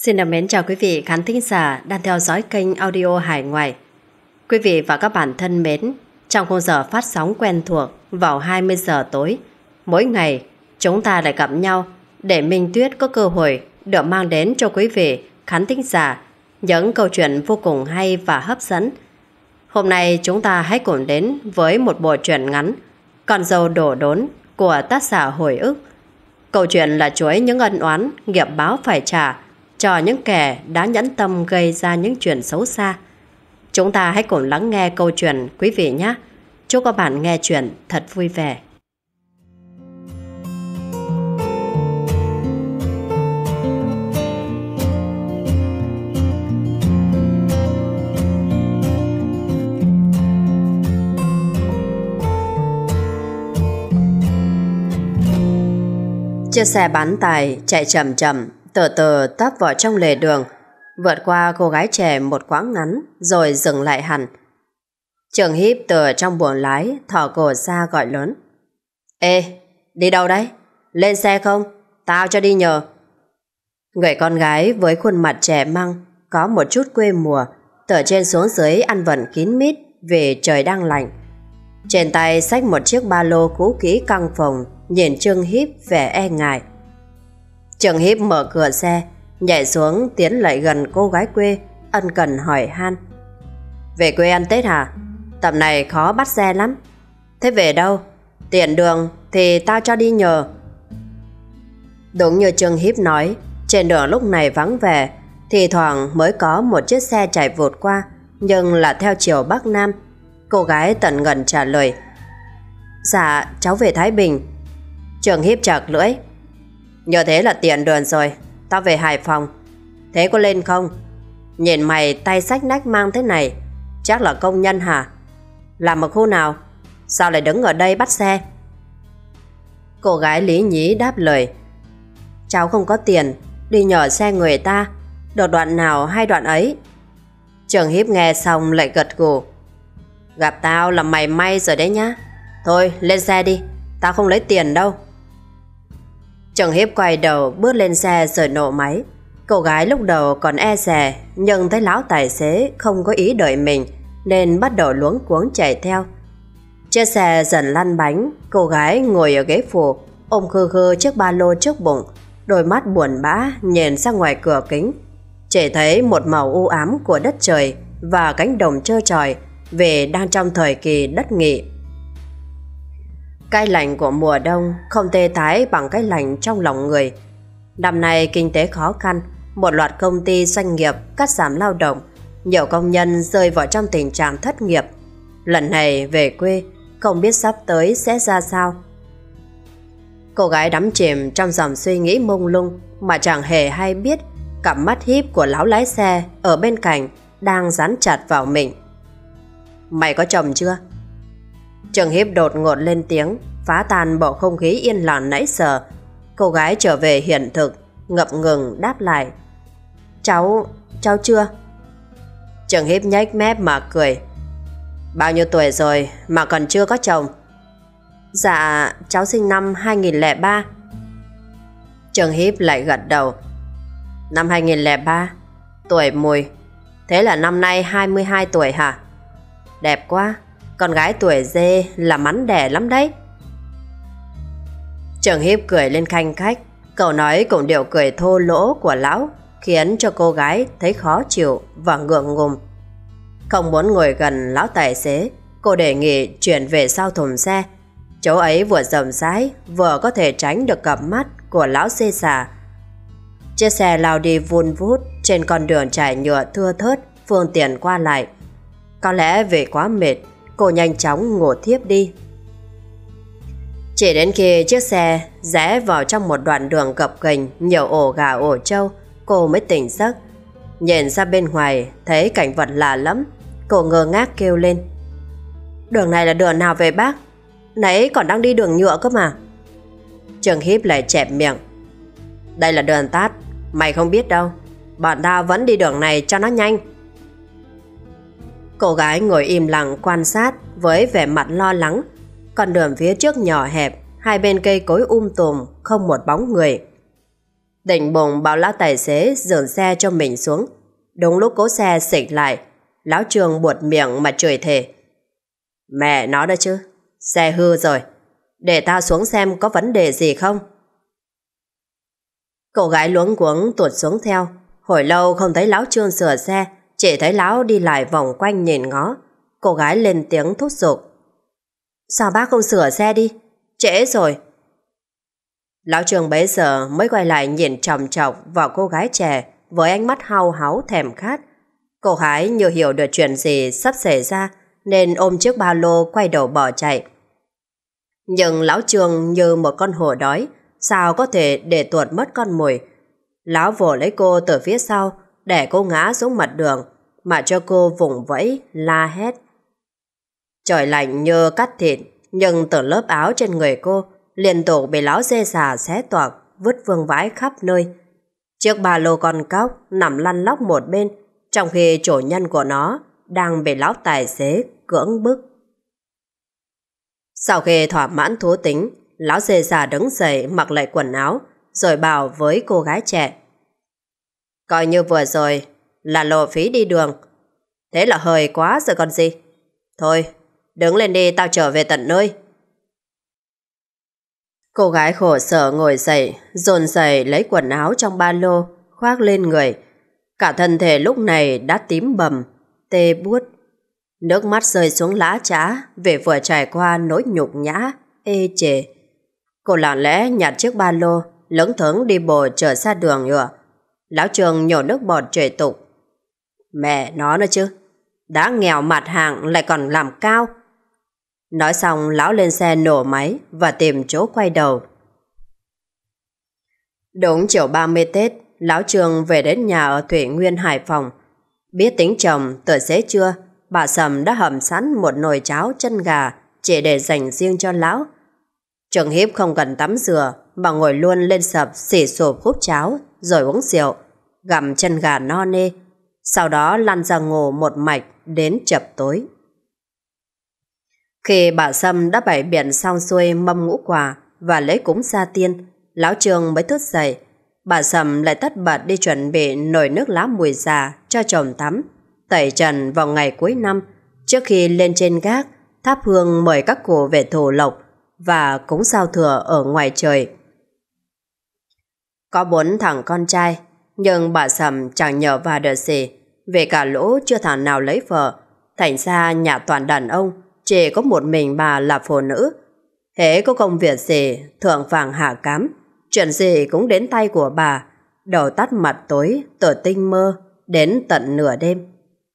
Xin được mến chào quý vị khán thính giả đang theo dõi kênh audio Hải Ngoại. Quý vị và các bạn thân mến, trong khung giờ phát sóng quen thuộc vào 20 giờ tối, mỗi ngày chúng ta lại gặp nhau để Minh Tuyết có cơ hội được mang đến cho quý vị khán thính giả những câu chuyện vô cùng hay và hấp dẫn. Hôm nay chúng ta hãy cùng đến với một bộ truyện ngắn Con dâu đổ đốn của tác giả Hồi ức. Câu chuyện là chuỗi những ân oán nghiệp báo phải trả cho những kẻ đã nhẫn tâm gây ra những chuyện xấu xa. Chúng ta hãy cùng lắng nghe câu chuyện quý vị nhé. Chúc các bạn nghe chuyện thật vui vẻ. Chiếc xe bán tải chạy chậm chậm, từ từ tấp vào trong lề đường, vượt qua cô gái trẻ một quãng ngắn rồi dừng lại hẳn. Trường Hiếp từ trong buồng lái thò cổ ra gọi lớn: "Ê, đi đâu đấy? Lên xe không? Tao cho đi nhờ." Người con gái với khuôn mặt trẻ măng, có một chút quê mùa, từ trên xuống dưới ăn vận kín mít vì trời đang lạnh. Trên tay xách một chiếc ba lô cũ kỹ căng phồng, nhìn Trương Hiếp vẻ e ngại. Trương Hiếp mở cửa xe, nhảy xuống tiến lại gần cô gái quê, ân cần hỏi han: "Về quê ăn Tết hả? Tầm này khó bắt xe lắm. Thế về đâu? Tiện đường thì tao cho đi nhờ." Đúng như Trương Hiếp nói, trên đường lúc này vắng vẻ, thì thoảng mới có một chiếc xe chạy vụt qua, nhưng là theo chiều Bắc Nam. Cô gái tần ngần trả lời: "Dạ, cháu về Thái Bình." Trương Hiếp chạc lưỡi: "Nhờ thế là tiện đường rồi, tao về Hải Phòng. Thế có lên không? Nhìn mày tay xách nách mang thế này, chắc là công nhân hả? Làm ở khu nào? Sao lại đứng ở đây bắt xe?" Cô gái lý nhí đáp lời: "Cháu không có tiền, đi nhờ xe người ta, được đoạn nào hay đoạn ấy." Trương Hiếp nghe xong lại gật gù: "Gặp tao là mày may rồi đấy nhá. Thôi lên xe đi, tao không lấy tiền đâu." Trương Hiếp quay đầu bước lên xe rồi nổ máy. Cô gái lúc đầu còn e dè, nhưng thấy lão tài xế không có ý đợi mình nên bắt đầu luống cuống chạy theo. Chiếc xe dần lăn bánh, cô gái ngồi ở ghế phụ, ôm khư khư chiếc ba lô trước bụng, đôi mắt buồn bã nhìn ra ngoài cửa kính, chỉ thấy một màu u ám của đất trời và cánh đồng trơ trọi vì đang trong thời kỳ đất nghỉ. Cái lạnh của mùa đông không tê tái bằng cái lạnh trong lòng người. Năm nay kinh tế khó khăn, một loạt công ty doanh nghiệp cắt giảm lao động, nhiều công nhân rơi vào trong tình trạng thất nghiệp. Lần này về quê, không biết sắp tới sẽ ra sao. Cô gái đắm chìm trong dòng suy nghĩ mông lung mà chẳng hề hay biết cặp mắt híp của lão lái xe ở bên cạnh đang dán chặt vào mình. "Mày có chồng chưa?" Trương Hiếp đột ngột lên tiếng, phá tan bầu không khí yên lặng nãy giờ. Cô gái trở về hiện thực, ngập ngừng đáp lại: Cháu chưa." Trương Hiếp nhếch mép mà cười: "Bao nhiêu tuổi rồi mà còn chưa có chồng?" "Dạ, cháu sinh năm 2003. Trương Hiếp lại gật đầu: "Năm 2003, tuổi mùi. Thế là năm nay 22 tuổi hả? Đẹp quá, con gái tuổi dê là mắn đẻ lắm đấy." Trương Hiếp cười lên khanh khách. Cậu nói cùng điệu cười thô lỗ của lão khiến cho cô gái thấy khó chịu và ngượng ngùng. Không muốn ngồi gần lão tài xế, cô đề nghị chuyển về sau thùng xe. Chỗ ấy vừa rộng rãi, vừa có thể tránh được cặp mắt của lão xê xà. Chiếc xe lao đi vun vút trên con đường trải nhựa thưa thớt, phương tiện qua lại. Có lẽ vì quá mệt, cô nhanh chóng ngủ thiếp đi. Chỉ đến khi chiếc xe rẽ vào trong một đoạn đường gập ghềnh nhiều ổ gà ổ trâu, cô mới tỉnh giấc. Nhìn ra bên ngoài thấy cảnh vật lạ lắm, cô ngơ ngác kêu lên: "Đường này là đường nào về bác? Nãy còn đang đi đường nhựa cơ mà." Trương Hiếp lại chẹp miệng: "Đây là đường tắt, mày không biết đâu. Bọn tao vẫn đi đường này cho nó nhanh." Cô gái ngồi im lặng quan sát với vẻ mặt lo lắng. Con đường phía trước nhỏ hẹp, hai bên cây cối tùm, không một bóng người. Định bụng bảo lão tài xế dừng xe cho mình xuống. Đúng lúc cố xe xịch lại, lão Trương buột miệng mà chửi thề. Mẹ nó đó chứ, xe hư rồi, để tao xuống xem có vấn đề gì không. Cô gái luống cuống tuột xuống theo. Hồi lâu không thấy lão Trương sửa xe, chỉ thấy lão đi lại vòng quanh nhìn ngó. Cô gái lên tiếng thúc giục. Sao bác không sửa xe đi, trễ rồi. Lão Trương bấy giờ mới quay lại nhìn chòng chọc vào cô gái trẻ với ánh mắt hao háu thèm khát. Cô gái như hiểu được chuyện gì sắp xảy ra nên ôm chiếc ba lô quay đầu bỏ chạy. Nhưng lão Trương như một con hổ đói, sao có thể để tuột mất con mồi. Lão vồ lấy cô từ phía sau để cô ngã xuống mặt đường mà cho cô vùng vẫy la hét. Trời lạnh như cắt thịt, nhưng từ lớp áo trên người cô liên tục bị lão dê xà xé toạc, vứt vương vãi khắp nơi. Chiếc ba lô con cóc nằm lăn lóc một bên, trong khi chủ nhân của nó đang bị lão tài xế cưỡng bức. Sau khi thỏa mãn thú tính, lão dê xà đứng dậy mặc lại quần áo, rồi bảo với cô gái trẻ. Coi như vừa rồi là lộ phí đi đường, thế là hơi quá rồi còn gì. Thôi, đứng lên đi, tao trở về tận nơi. Cô gái khổ sở ngồi dậy, dồn dày lấy quần áo trong ba lô, khoác lên người. Cả thân thể lúc này đã tím bầm, tê buốt. Nước mắt rơi xuống lã chã vì vừa trải qua nỗi nhục nhã, ê chề. Cô lặng lẽ nhặt chiếc ba lô, lững thững đi bộ trở ra đường nhựa. Lão Trương nhổ nước bọt chửi tục. Mẹ nó nữa chứ, đã nghèo mặt hàng lại còn làm cao. Nói xong lão lên xe nổ máy và tìm chỗ quay đầu. Đúng chiều 30 Tết, lão Trương về đến nhà ở Thủy Nguyên, Hải Phòng. Biết tính chồng, từ xế trưa, bà Sầm đã hầm sẵn một nồi cháo chân gà chỉ để dành riêng cho lão. Trường Hiếp không cần tắm rửa mà ngồi luôn lên sập xỉ sụp húp cháo rồi uống rượu, gặm chân gà no nê, sau đó lăn ra ngủ một mạch đến chập tối. Khi bà Sâm đã bày biện xong xuôi mâm ngũ quả và lễ cúng gia tiên, lão Trương mới thức dậy. Bà Sâm lại tất bật đi chuẩn bị nồi nước lá mùi già cho chồng tắm, tẩy trần vào ngày cuối năm, trước khi lên trên gác thắp hương mời các cụ về thổ lộc và cúng giao thừa ở ngoài trời. Có 4 thằng con trai, nhưng bà Sầm chẳng nhờ vào được gì, vì cả lũ chưa thằng nào lấy vợ, thành ra nhà toàn đàn ông, chỉ có một mình bà là phụ nữ. Hễ có công việc gì, thượng vàng hạ cám, chuyện gì cũng đến tay của bà, đầu tắt mặt tối, từ tinh mơ, đến tận nửa đêm.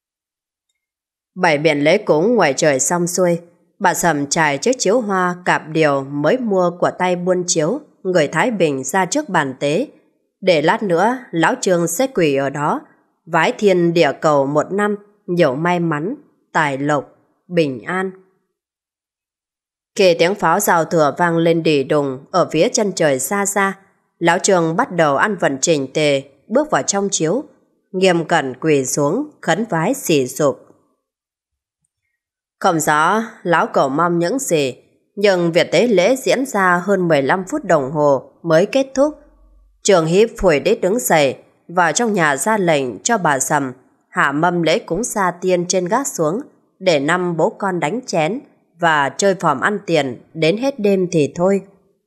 Bày biện lễ cúng ngoài trời xong xuôi, bà Sầm trải chiếc chiếu hoa cạp điều mới mua của tay buôn chiếu người Thái Bình ra trước bàn tế, để lát nữa lão Trương sẽ quỳ ở đó, vái thiên địa cầu một năm nhiều may mắn, tài lộc, bình an. Khi tiếng pháo giao thừa vang lên đỉ đùng ở phía chân trời xa xa, lão Trương bắt đầu ăn vận chỉnh tề, bước vào trong chiếu, nghiêm cẩn quỳ xuống khấn vái xỉ sụp. Không rõ lão cầu mong những gì, nhưng việc tế lễ diễn ra hơn 15 phút đồng hồ mới kết thúc. Trường Hiếp phủi đít đứng dậy, vào trong nhà ra lệnh cho bà Sầm hạ mâm lễ cúng gia tiên trên gác xuống, để 5 bố con đánh chén và chơi phòm ăn tiền đến hết đêm thì thôi.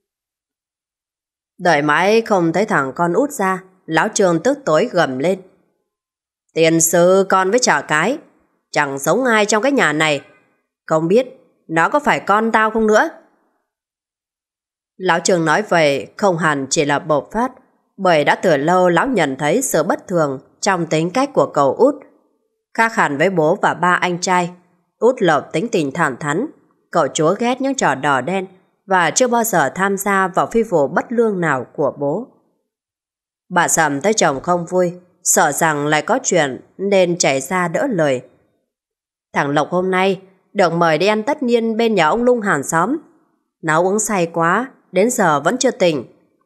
Đợi mãi không thấy thằng con út ra, lão Trương tức tối gầm lên. Tiền sư con với chả cái, chẳng giống ai trong cái nhà này, không biết nó có phải con tao không nữa. Lão Trương nói vậy không hẳn chỉ là bộc phát, bởi đã từ lâu lão nhận thấy sự bất thường trong tính cách của cậu út. Khác hẳn với bố và 3 anh trai, út Lộc tính tình thẳng thắn, cậu chúa ghét những trò đỏ đen và chưa bao giờ tham gia vào phi vụ bất lương nào của bố. Bà Sầm thấy chồng không vui, sợ rằng lại có chuyện nên chạy ra đỡ lời. Thằng Lộc hôm nay được mời đi ăn tất niên bên nhà ông Lung hàng xóm. Nó uống say quá, đến giờ vẫn chưa tỉnh.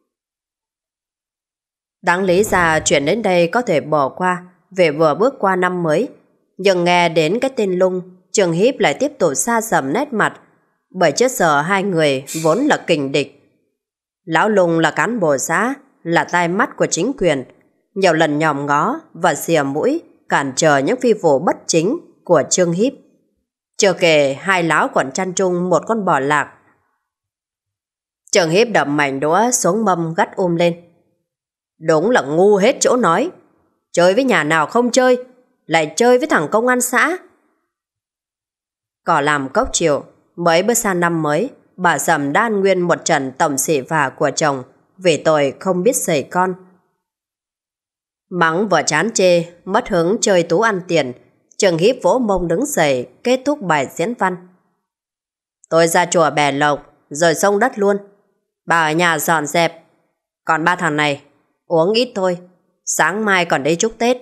Đáng lý ra chuyện đến đây có thể bỏ qua vì vừa bước qua năm mới, nhưng nghe đến cái tên Lung, Trường Hiếp lại tiếp tục xa sầm nét mặt, bởi trước giờ hai người vốn là kình địch. Lão Lung là cán bộ xã, là tai mắt của chính quyền, nhiều lần nhòm ngó và xìa mũi cản trở những phi vụ bất chính của Trương Híp. Chưa kể hai láo còn chăn chung một con bò lạc. Trương Híp đập mảnh đũa xuống mâm gắt lên. Đúng là ngu hết chỗ nói. Chơi với nhà nào không chơi, lại chơi với thằng công an xã. Cỏ làm cốc chiều, mới bước sang năm mới, bà Sầm đã ăn nguyên một trận tổng xỉ vả của chồng vì tội không biết sẩy con. Mắng vợ chán chê, mất hứng chơi tú ăn tiền, Trương Híp vỗ mông đứng dậy kết thúc bài diễn văn. Tôi ra chùa bè lộc rồi xông đất luôn. Bà ở nhà dọn dẹp. Còn ba thằng này uống ít thôi, sáng mai còn đi chúc Tết.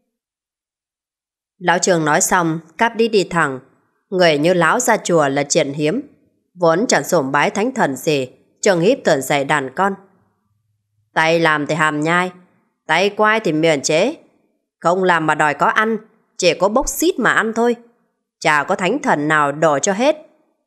Lão Trường nói xong cáp đi thẳng. Người như lão ra chùa là chuyện hiếm, vốn chẳng sủng bái thánh thần gì. Trương Híp tưởng dạy đàn con. Tay làm thì hàm nhai, tay quay thì miệng chế. Không làm mà đòi có ăn, chỉ có bốc xít mà ăn thôi. Chả có thánh thần nào đổ cho hết.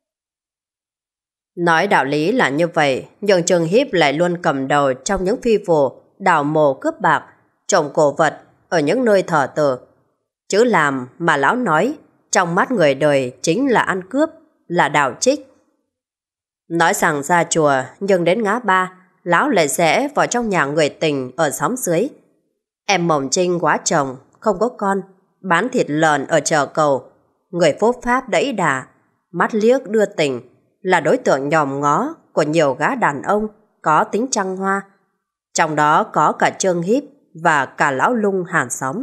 Nói đạo lý là như vậy, nhưng Trương Híp lại luôn cầm đầu trong những phi vụ đào mồ cướp bạc, trộm cổ vật ở những nơi thờ tự. Chứ làm mà lão nói, trong mắt người đời chính là ăn cướp, là đào trích. Nói rằng ra chùa, nhưng đến ngã ba, lão lại rẽ vào trong nhà người tình ở xóm dưới. Em Mồng Trinh quá chồng, không có con, bán thịt lợn ở chợ Cầu. Người phốp pháp đẫy đà, mắt liếc đưa tình, là đối tượng nhòm ngó của nhiều gã đàn ông có tính trăng hoa. Trong đó có cả Trương Híp và cả lão Lung hàng xóm.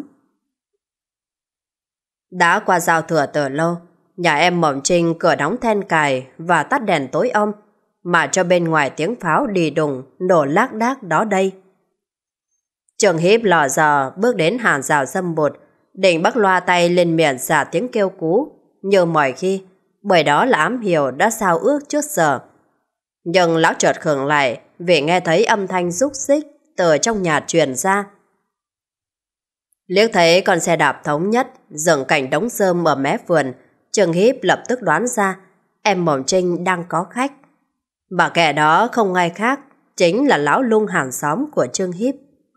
Đã qua giao thừa từ lâu, nhà em Mộng Trinh cửa đóng then cài và tắt đèn tối om, mà cho bên ngoài tiếng pháo đi đùng nổ lác đác đó đây. Trương Híp lò dò bước đến hàng rào dâm bụt, định bắt loa tay lên miệng xả tiếng kêu cú như mọi khi, bởi đó là ám hiệu đã sao ước trước giờ. Nhưng lão chợt khựng lại vì nghe thấy âm thanh rúc xích từ trong nhà truyền ra. Liếc thấy con xe đạp thống nhất dừng cạnh đống rơm ở mé vườn, Trương Híp lập tức đoán ra em Mộng Trinh đang có khách. Bà kẻ đó không ai khác, chính là lão Lung hàng xóm của Trương Híp.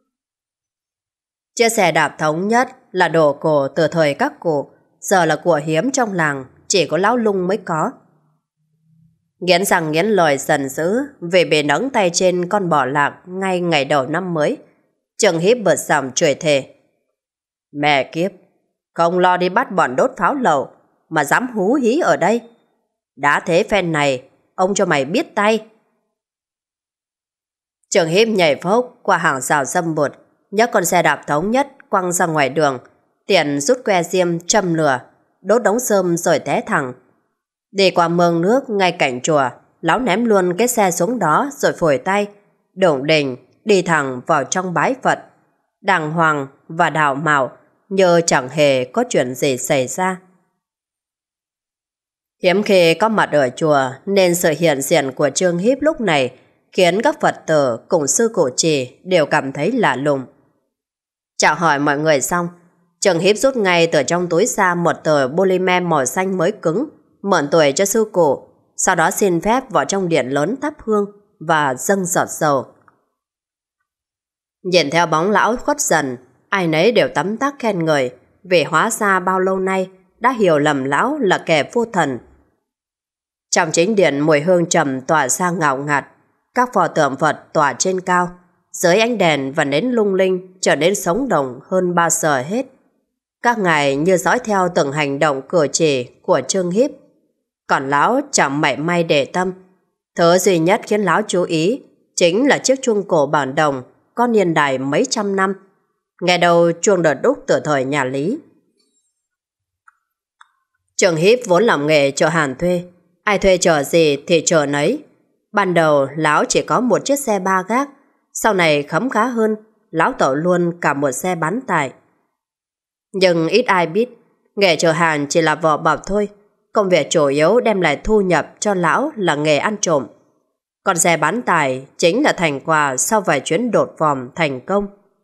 Chiếc xe đạp thống nhất là đồ cổ từ thời các cụ, giờ là của hiếm trong làng, chỉ có lão Lung mới có. Nghiến răng nghiến lợi giận dữ vì bị nẫng tay trên con bò lạc ngay ngày đầu năm mới, Trương Híp bật giọng chửi thề. Mẹ kiếp, không lo đi bắt bọn đốt pháo lậu mà dám hú hí ở đây. Đã thế phen này, ông cho mày biết tay. Trương Híp nhảy phốc qua hàng rào dâm bụt, nhấc con xe đạp thống nhất quăng ra ngoài đường, tiện rút que diêm châm lửa, đốt đống rơm rồi té thẳng. Đi qua mương nước ngay cạnh chùa, lão ném luôn cái xe xuống đó rồi phủi tay, đổng đình đi thẳng vào trong bái Phật, đàng hoàng và đào mạo như chẳng hề có chuyện gì xảy ra. Hiếm khi có mặt ở chùa nên sự hiện diện của Trương Híp lúc này khiến các Phật tử cùng sư cụ trì đều cảm thấy lạ lùng. Chào hỏi mọi người xong, Trương Híp rút ngay từ trong túi ra một tờ polymer màu xanh mới cứng, mượn tuổi cho sư cụ, sau đó xin phép vào trong điện lớn thắp hương và dâng giọt dầu. Nhìn theo bóng lão khuất dần, ai nấy đều tấm tắc khen ngợi vì hóa ra bao lâu nay đã hiểu lầm lão là kẻ vô thần. Trong chính điện mùi hương trầm tỏa ra ngào ngạt, các pho tượng Phật tỏa trên cao, dưới ánh đèn và nến lung linh trở nên sống động hơn bao giờ hết. Các ngài như dõi theo từng hành động cử chỉ của Trương Híp, còn lão chẳng mảy may để tâm. Thứ duy nhất khiến lão chú ý chính là chiếc chuông cổ bằng đồng có niên đại mấy trăm năm, nghe đầu chuông đợt đúc từ thời nhà Lý. Trương Híp vốn làm nghề chợ hàn thuê, ai thuê chợ gì thì chợ nấy. Ban đầu lão chỉ có một chiếc xe ba gác, sau này khấm khá hơn, lão tổ luôn cả một xe bán tải. Nhưng ít ai biết, nghề chợ hàng chỉ là vỏ bọc thôi. Công việc chủ yếu đem lại thu nhập cho lão là nghề ăn trộm. Còn xe bán tải chính là thành quả sau vài chuyến đột vòm thành công.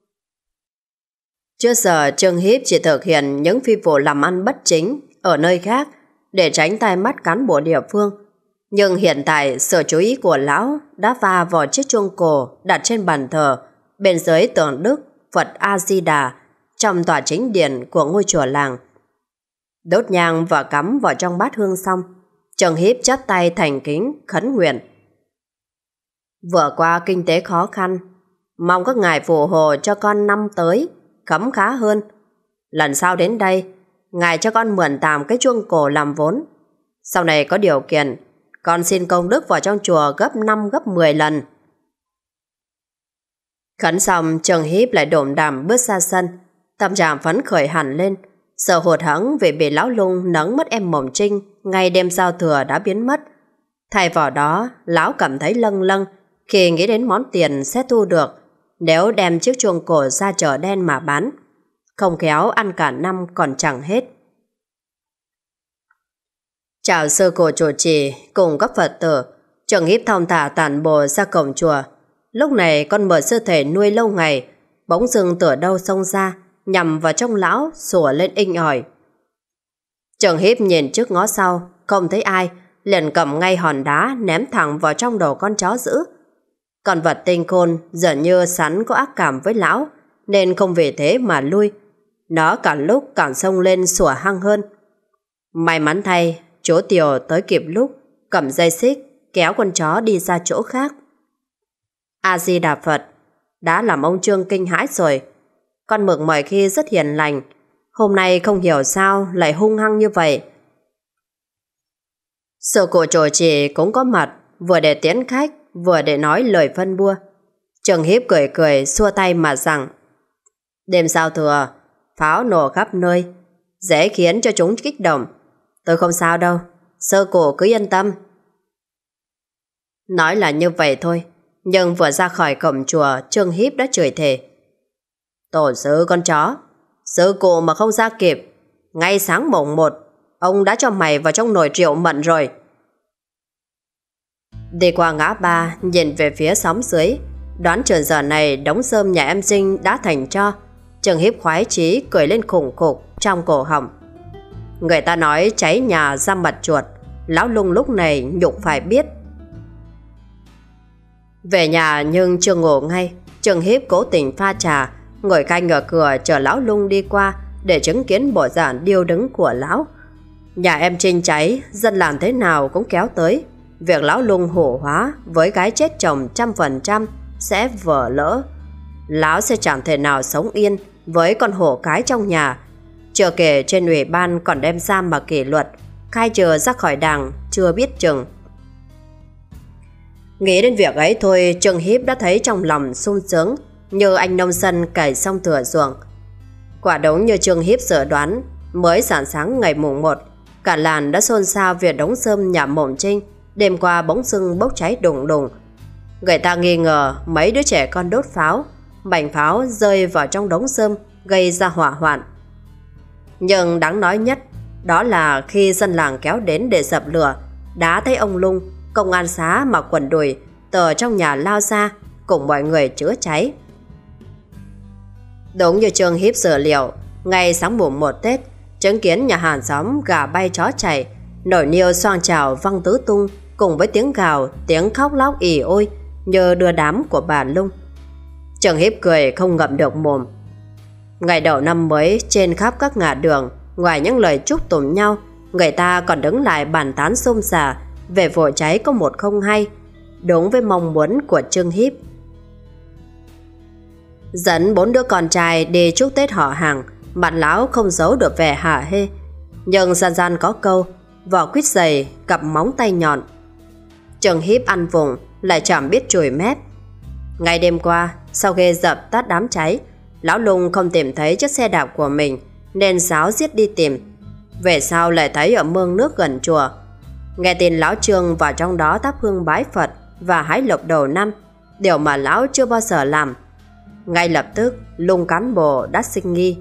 Trước giờ Trương Híp chỉ thực hiện những phi vụ làm ăn bất chính ở nơi khác để tránh tai mắt cán bộ địa phương. Nhưng hiện tại sự chú ý của lão đã va vào chiếc chuông cổ đặt trên bàn thờ bên dưới tượng Đức Phật A-di-đà trong tòa chính điện của ngôi chùa làng. Đốt nhang và cắm vào trong bát hương xong, Trương Hiếp chắp tay thành kính khấn nguyện. Vừa qua kinh tế khó khăn, mong các ngài phù hộ cho con năm tới khấm khá hơn. Lần sau đến đây, ngài cho con mượn tạm cái chuông cổ làm vốn. Sau này có điều kiện, con xin công đức vào trong chùa gấp 5 gấp 10 lần. Khấn xong, Trương Hiếp lại đổm đàm bước ra sân, tâm trạng phấn khởi hẳn lên. Sợ hụt hẫng vì bị lão Lung nấng mất em Mộng Trinh ngay đêm giao thừa đã biến mất. Thay vào đó, lão cảm thấy lâng lâng khi nghĩ đến món tiền sẽ thu được nếu đem chiếc chuông cổ ra chợ đen mà bán. Không khéo ăn cả năm còn chẳng hết. Chào sư cổ trụ trì cùng các Phật tử, Trương Hiếp thong thả tản bộ ra cổng chùa. Lúc này con mờ sư thể nuôi lâu ngày bỗng dưng từ đâu xông ra, nhằm vào trong lão sủa lên inh ỏi. Trương Hiếp nhìn trước ngó sau, không thấy ai, liền cầm ngay hòn đá ném thẳng vào trong đầu con chó dữ. Con vật tinh khôn dường như sẵn có ác cảm với lão, nên không vì thế mà lui. Nó càng lúc càng xông lên sủa hăng hơn. May mắn thay, chú Tiều tới kịp lúc, cầm dây xích kéo con chó đi ra chỗ khác. A-di-đà Phật, đã làm ông Trương kinh hãi rồi. Con mực mọi khi rất hiền lành, hôm nay không hiểu sao lại hung hăng như vậy. Sư cụ trụ trì cũng có mặt, vừa để tiễn khách, vừa để nói lời phân bua. Trương Hiếp cười cười xua tay mà rằng: đêm giao thừa, pháo nổ khắp nơi, dễ khiến cho chúng kích động. Tôi không sao đâu, sư cụ cứ yên tâm. Nói là như vậy thôi, nhưng vừa ra khỏi cổng chùa, Trương Hiếp đã chửi thề: tổ sư con chó, sư cụ mà không ra kịp, ngay sáng mồng 1, ông đã cho mày vào trong nồi rượu mận rồi. Đi qua ngã ba, nhìn về phía xóm dưới, đoán chừng giờ này đống rơm nhà em Sinh đã thành tro. Trương Hiếp khoái chí cười lên khủng khục trong cổ họng. Người ta nói cháy nhà ra mặt chuột, lão Lung lúc này nhục phải biết. Về nhà nhưng chưa ngủ ngay, Trương Hiếp cố tình pha trà, ngồi canh ở cửa chờ lão Lung đi qua để chứng kiến bộ dạng điêu đứng của lão. Nhà em Trinh cháy, dân làng thế nào cũng kéo tới. Việc lão Lung hổ hóa với gái chết chồng 100% sẽ vỡ lỡ. Lão sẽ chẳng thể nào sống yên với con hổ cái trong nhà. Chưa kể trên ủy ban còn đem giam mà kỷ luật, khai trừ ra khỏi đảng chưa biết chừng. Nghĩ đến việc ấy thôi, Trương Hiếp đã thấy trong lòng sung sướng như anh nông dân cày xong thửa ruộng. Quả đúng như Trương Hiếp dự đoán, mới sáng sáng ngày mùng 1, cả làng đã xôn xao việc đống rơm nhà Mộng Trinh đêm qua bỗng dưng bốc cháy đùng đùng. Người ta nghi ngờ mấy đứa trẻ con đốt pháo, mảnh pháo rơi vào trong đống rơm gây ra hỏa hoạn. Nhưng đáng nói nhất đó là khi dân làng kéo đến để dập lửa, đã thấy ông Lung, công an xã mặc quần đùi từ trong nhà lao ra cùng mọi người chữa cháy. Đúng như Trương Hiếp dự liệu, ngày sáng mùng 1 Tết, chứng kiến nhà hàng xóm gà bay chó chạy, nồi niêu xoang chảo văng tứ tung cùng với tiếng gào, tiếng khóc lóc ỉ ôi như đưa đám của bà Lung. Trương Hiếp cười không ngậm được mồm. Ngày đầu năm mới, trên khắp các ngã đường, ngoài những lời chúc tụng nhau, người ta còn đứng lại bàn tán xôn xả về vụ cháy có một không hay, đúng với mong muốn của Trương Hiếp. Dẫn 4 đứa con trai đi chúc Tết họ hàng, mặt lão không giấu được vẻ hả hê. Nhưng gian gian có câu, vỏ quýt dày, cặp móng tay nhọn. Trương Hiếp ăn vùng, lại chẳng biết chùi mép. Ngày đêm qua, sau khi dập tắt đám cháy, lão Lung không tìm thấy chiếc xe đạp của mình, nên sáo giết đi tìm. Về sau lại thấy ở mương nước gần chùa. Nghe tin lão Trương vào trong đó thắp hương bái Phật và hái lộc đầu năm, điều mà lão chưa bao giờ làm. Ngay lập tức, Lung cán bộ đã sinh nghi.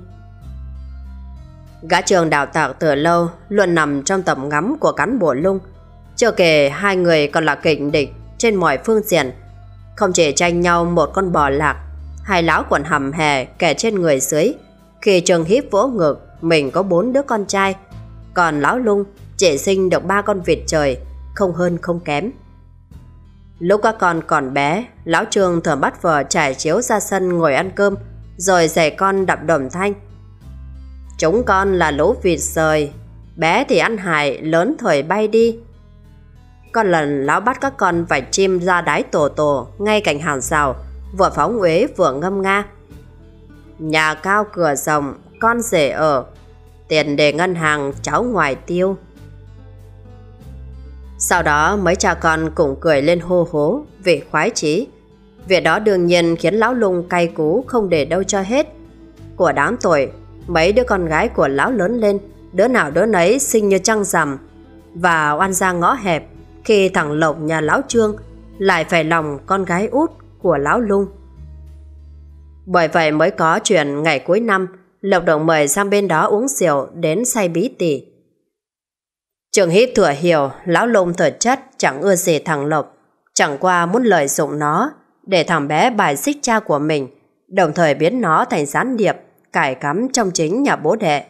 Gã Trường đào tạo từ lâu luôn nằm trong tầm ngắm của cán bộ Lung. Chưa kể hai người còn là kình địch trên mọi phương diện, không chỉ tranh nhau một con bò lạc, hai lão còn hầm hè kẻ trên người dưới. Khi Trương Hiếp vỗ ngực mình có 4 đứa con trai, còn lão Lung chỉ sinh được 3 con vịt trời, không hơn không kém. Lúc các con còn bé, lão Trương thường bắt vợ trải chiếu ra sân ngồi ăn cơm, rồi dạy con đập đờn thanh: chúng con là lũ vịt sời, bé thì ăn hải, lớn thời bay đi. Có lần lão bắt các con vạch chim ra đái tổ tổ ngay cạnh hàng rào, vừa phóng uế vừa ngâm nga: nhà cao cửa rộng, con rể ở, tiền để ngân hàng cháu ngoài tiêu. Sau đó mấy cha con cùng cười lên hô hố vì khoái chí. Việc đó đương nhiên khiến lão Lung cay cú không để đâu cho hết. Của đáng tuổi, mấy đứa con gái của lão lớn lên, đứa nào đứa nấy xinh như trăng rằm, và oan ra ngõ hẹp khi thằng Lộc nhà lão Trương lại phải lòng con gái út của lão Lung. Bởi vậy mới có chuyện ngày cuối năm Lộc được mời sang bên đó uống rượu đến say bí tỉ. Trường Hiếp thừa hiểu lão Lung thực chất chẳng ưa gì thằng Lộc, chẳng qua muốn lợi dụng nó để thằng bé bài xích cha của mình, đồng thời biến nó thành gián điệp cài cắm trong chính nhà bố đẻ.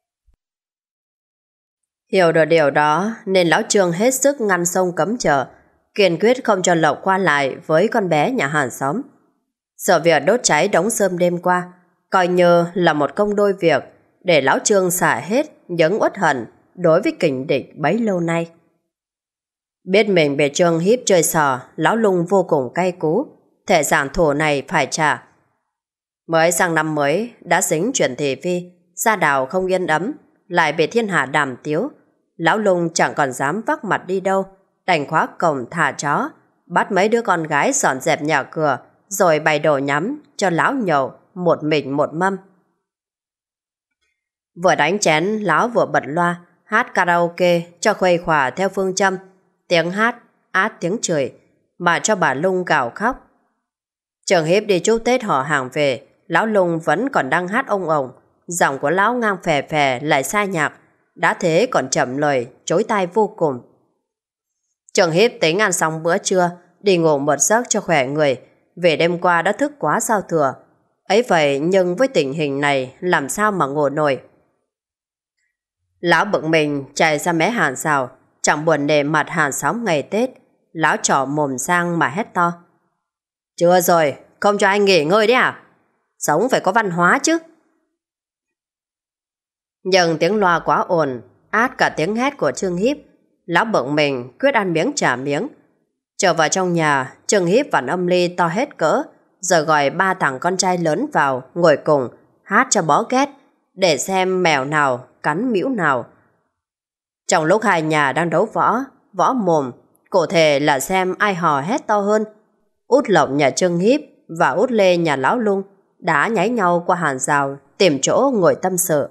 Hiểu được điều đó nên lão Trương hết sức ngăn sông cấm chợ, kiên quyết không cho Lộc qua lại với con bé nhà hàng xóm. Sợ việc đốt cháy đống rơm đêm qua coi như là một công đôi việc để lão Trương xả hết những uất hận đối với kình địch bấy lâu nay. Biết mình bị Trương Hiếp chơi xò, lão Lung vô cùng cay cú, thể dạng thù này phải trả. Mới sang năm mới đã dính chuyện thị phi, gia đào không yên ấm, lại bị thiên hạ đàm tiếu. Lão Lung chẳng còn dám vác mặt đi đâu, đành khóa cổng thả chó, bắt mấy đứa con gái dọn dẹp nhà cửa, rồi bày đồ nhắm cho lão nhậu một mình một mâm. Vừa đánh chén, lão vừa bật loa hát karaoke cho khuây khỏa theo phương châm tiếng hát át tiếng chửi, mà cho bà Lung gào khóc. Trường Hiếp đi chúc Tết họ hàng về, lão Lung vẫn còn đang hát ông ổng, giọng của lão ngang phè phè lại sai nhạc, đã thế còn chậm lời, chối tai vô cùng. Trường Hiếp tính ăn xong bữa trưa, đi ngủ một giấc cho khỏe người, về đêm qua đã thức quá giao thừa. Ấy vậy nhưng với tình hình này làm sao mà ngủ nổi. Lão bực mình chạy ra mé hàng rào, chẳng buồn nể mặt hàng xóm ngày Tết. Lão trỏ mồm sang mà hét to: chưa rồi, không cho anh nghỉ ngơi đấy à? Sống phải có văn hóa chứ. Nhưng tiếng loa quá ồn, át cả tiếng hét của Trương Hiếp. Lão bực mình quyết ăn miếng trả miếng. Trở vào trong nhà, Trương Hiếp vặn âm ly to hết cỡ, rồi gọi 3 thằng con trai lớn vào ngồi cùng hát cho bó ghét, để xem mèo nào cắn mĩu nào. Trong lúc hai nhà đang đấu võ mồm, cụ thể là xem ai hò hét to hơn, Út Lộc nhà Trương Hiếp và Út Lê nhà lão Lung đã nháy nhau qua hàng rào tìm chỗ ngồi tâm sự.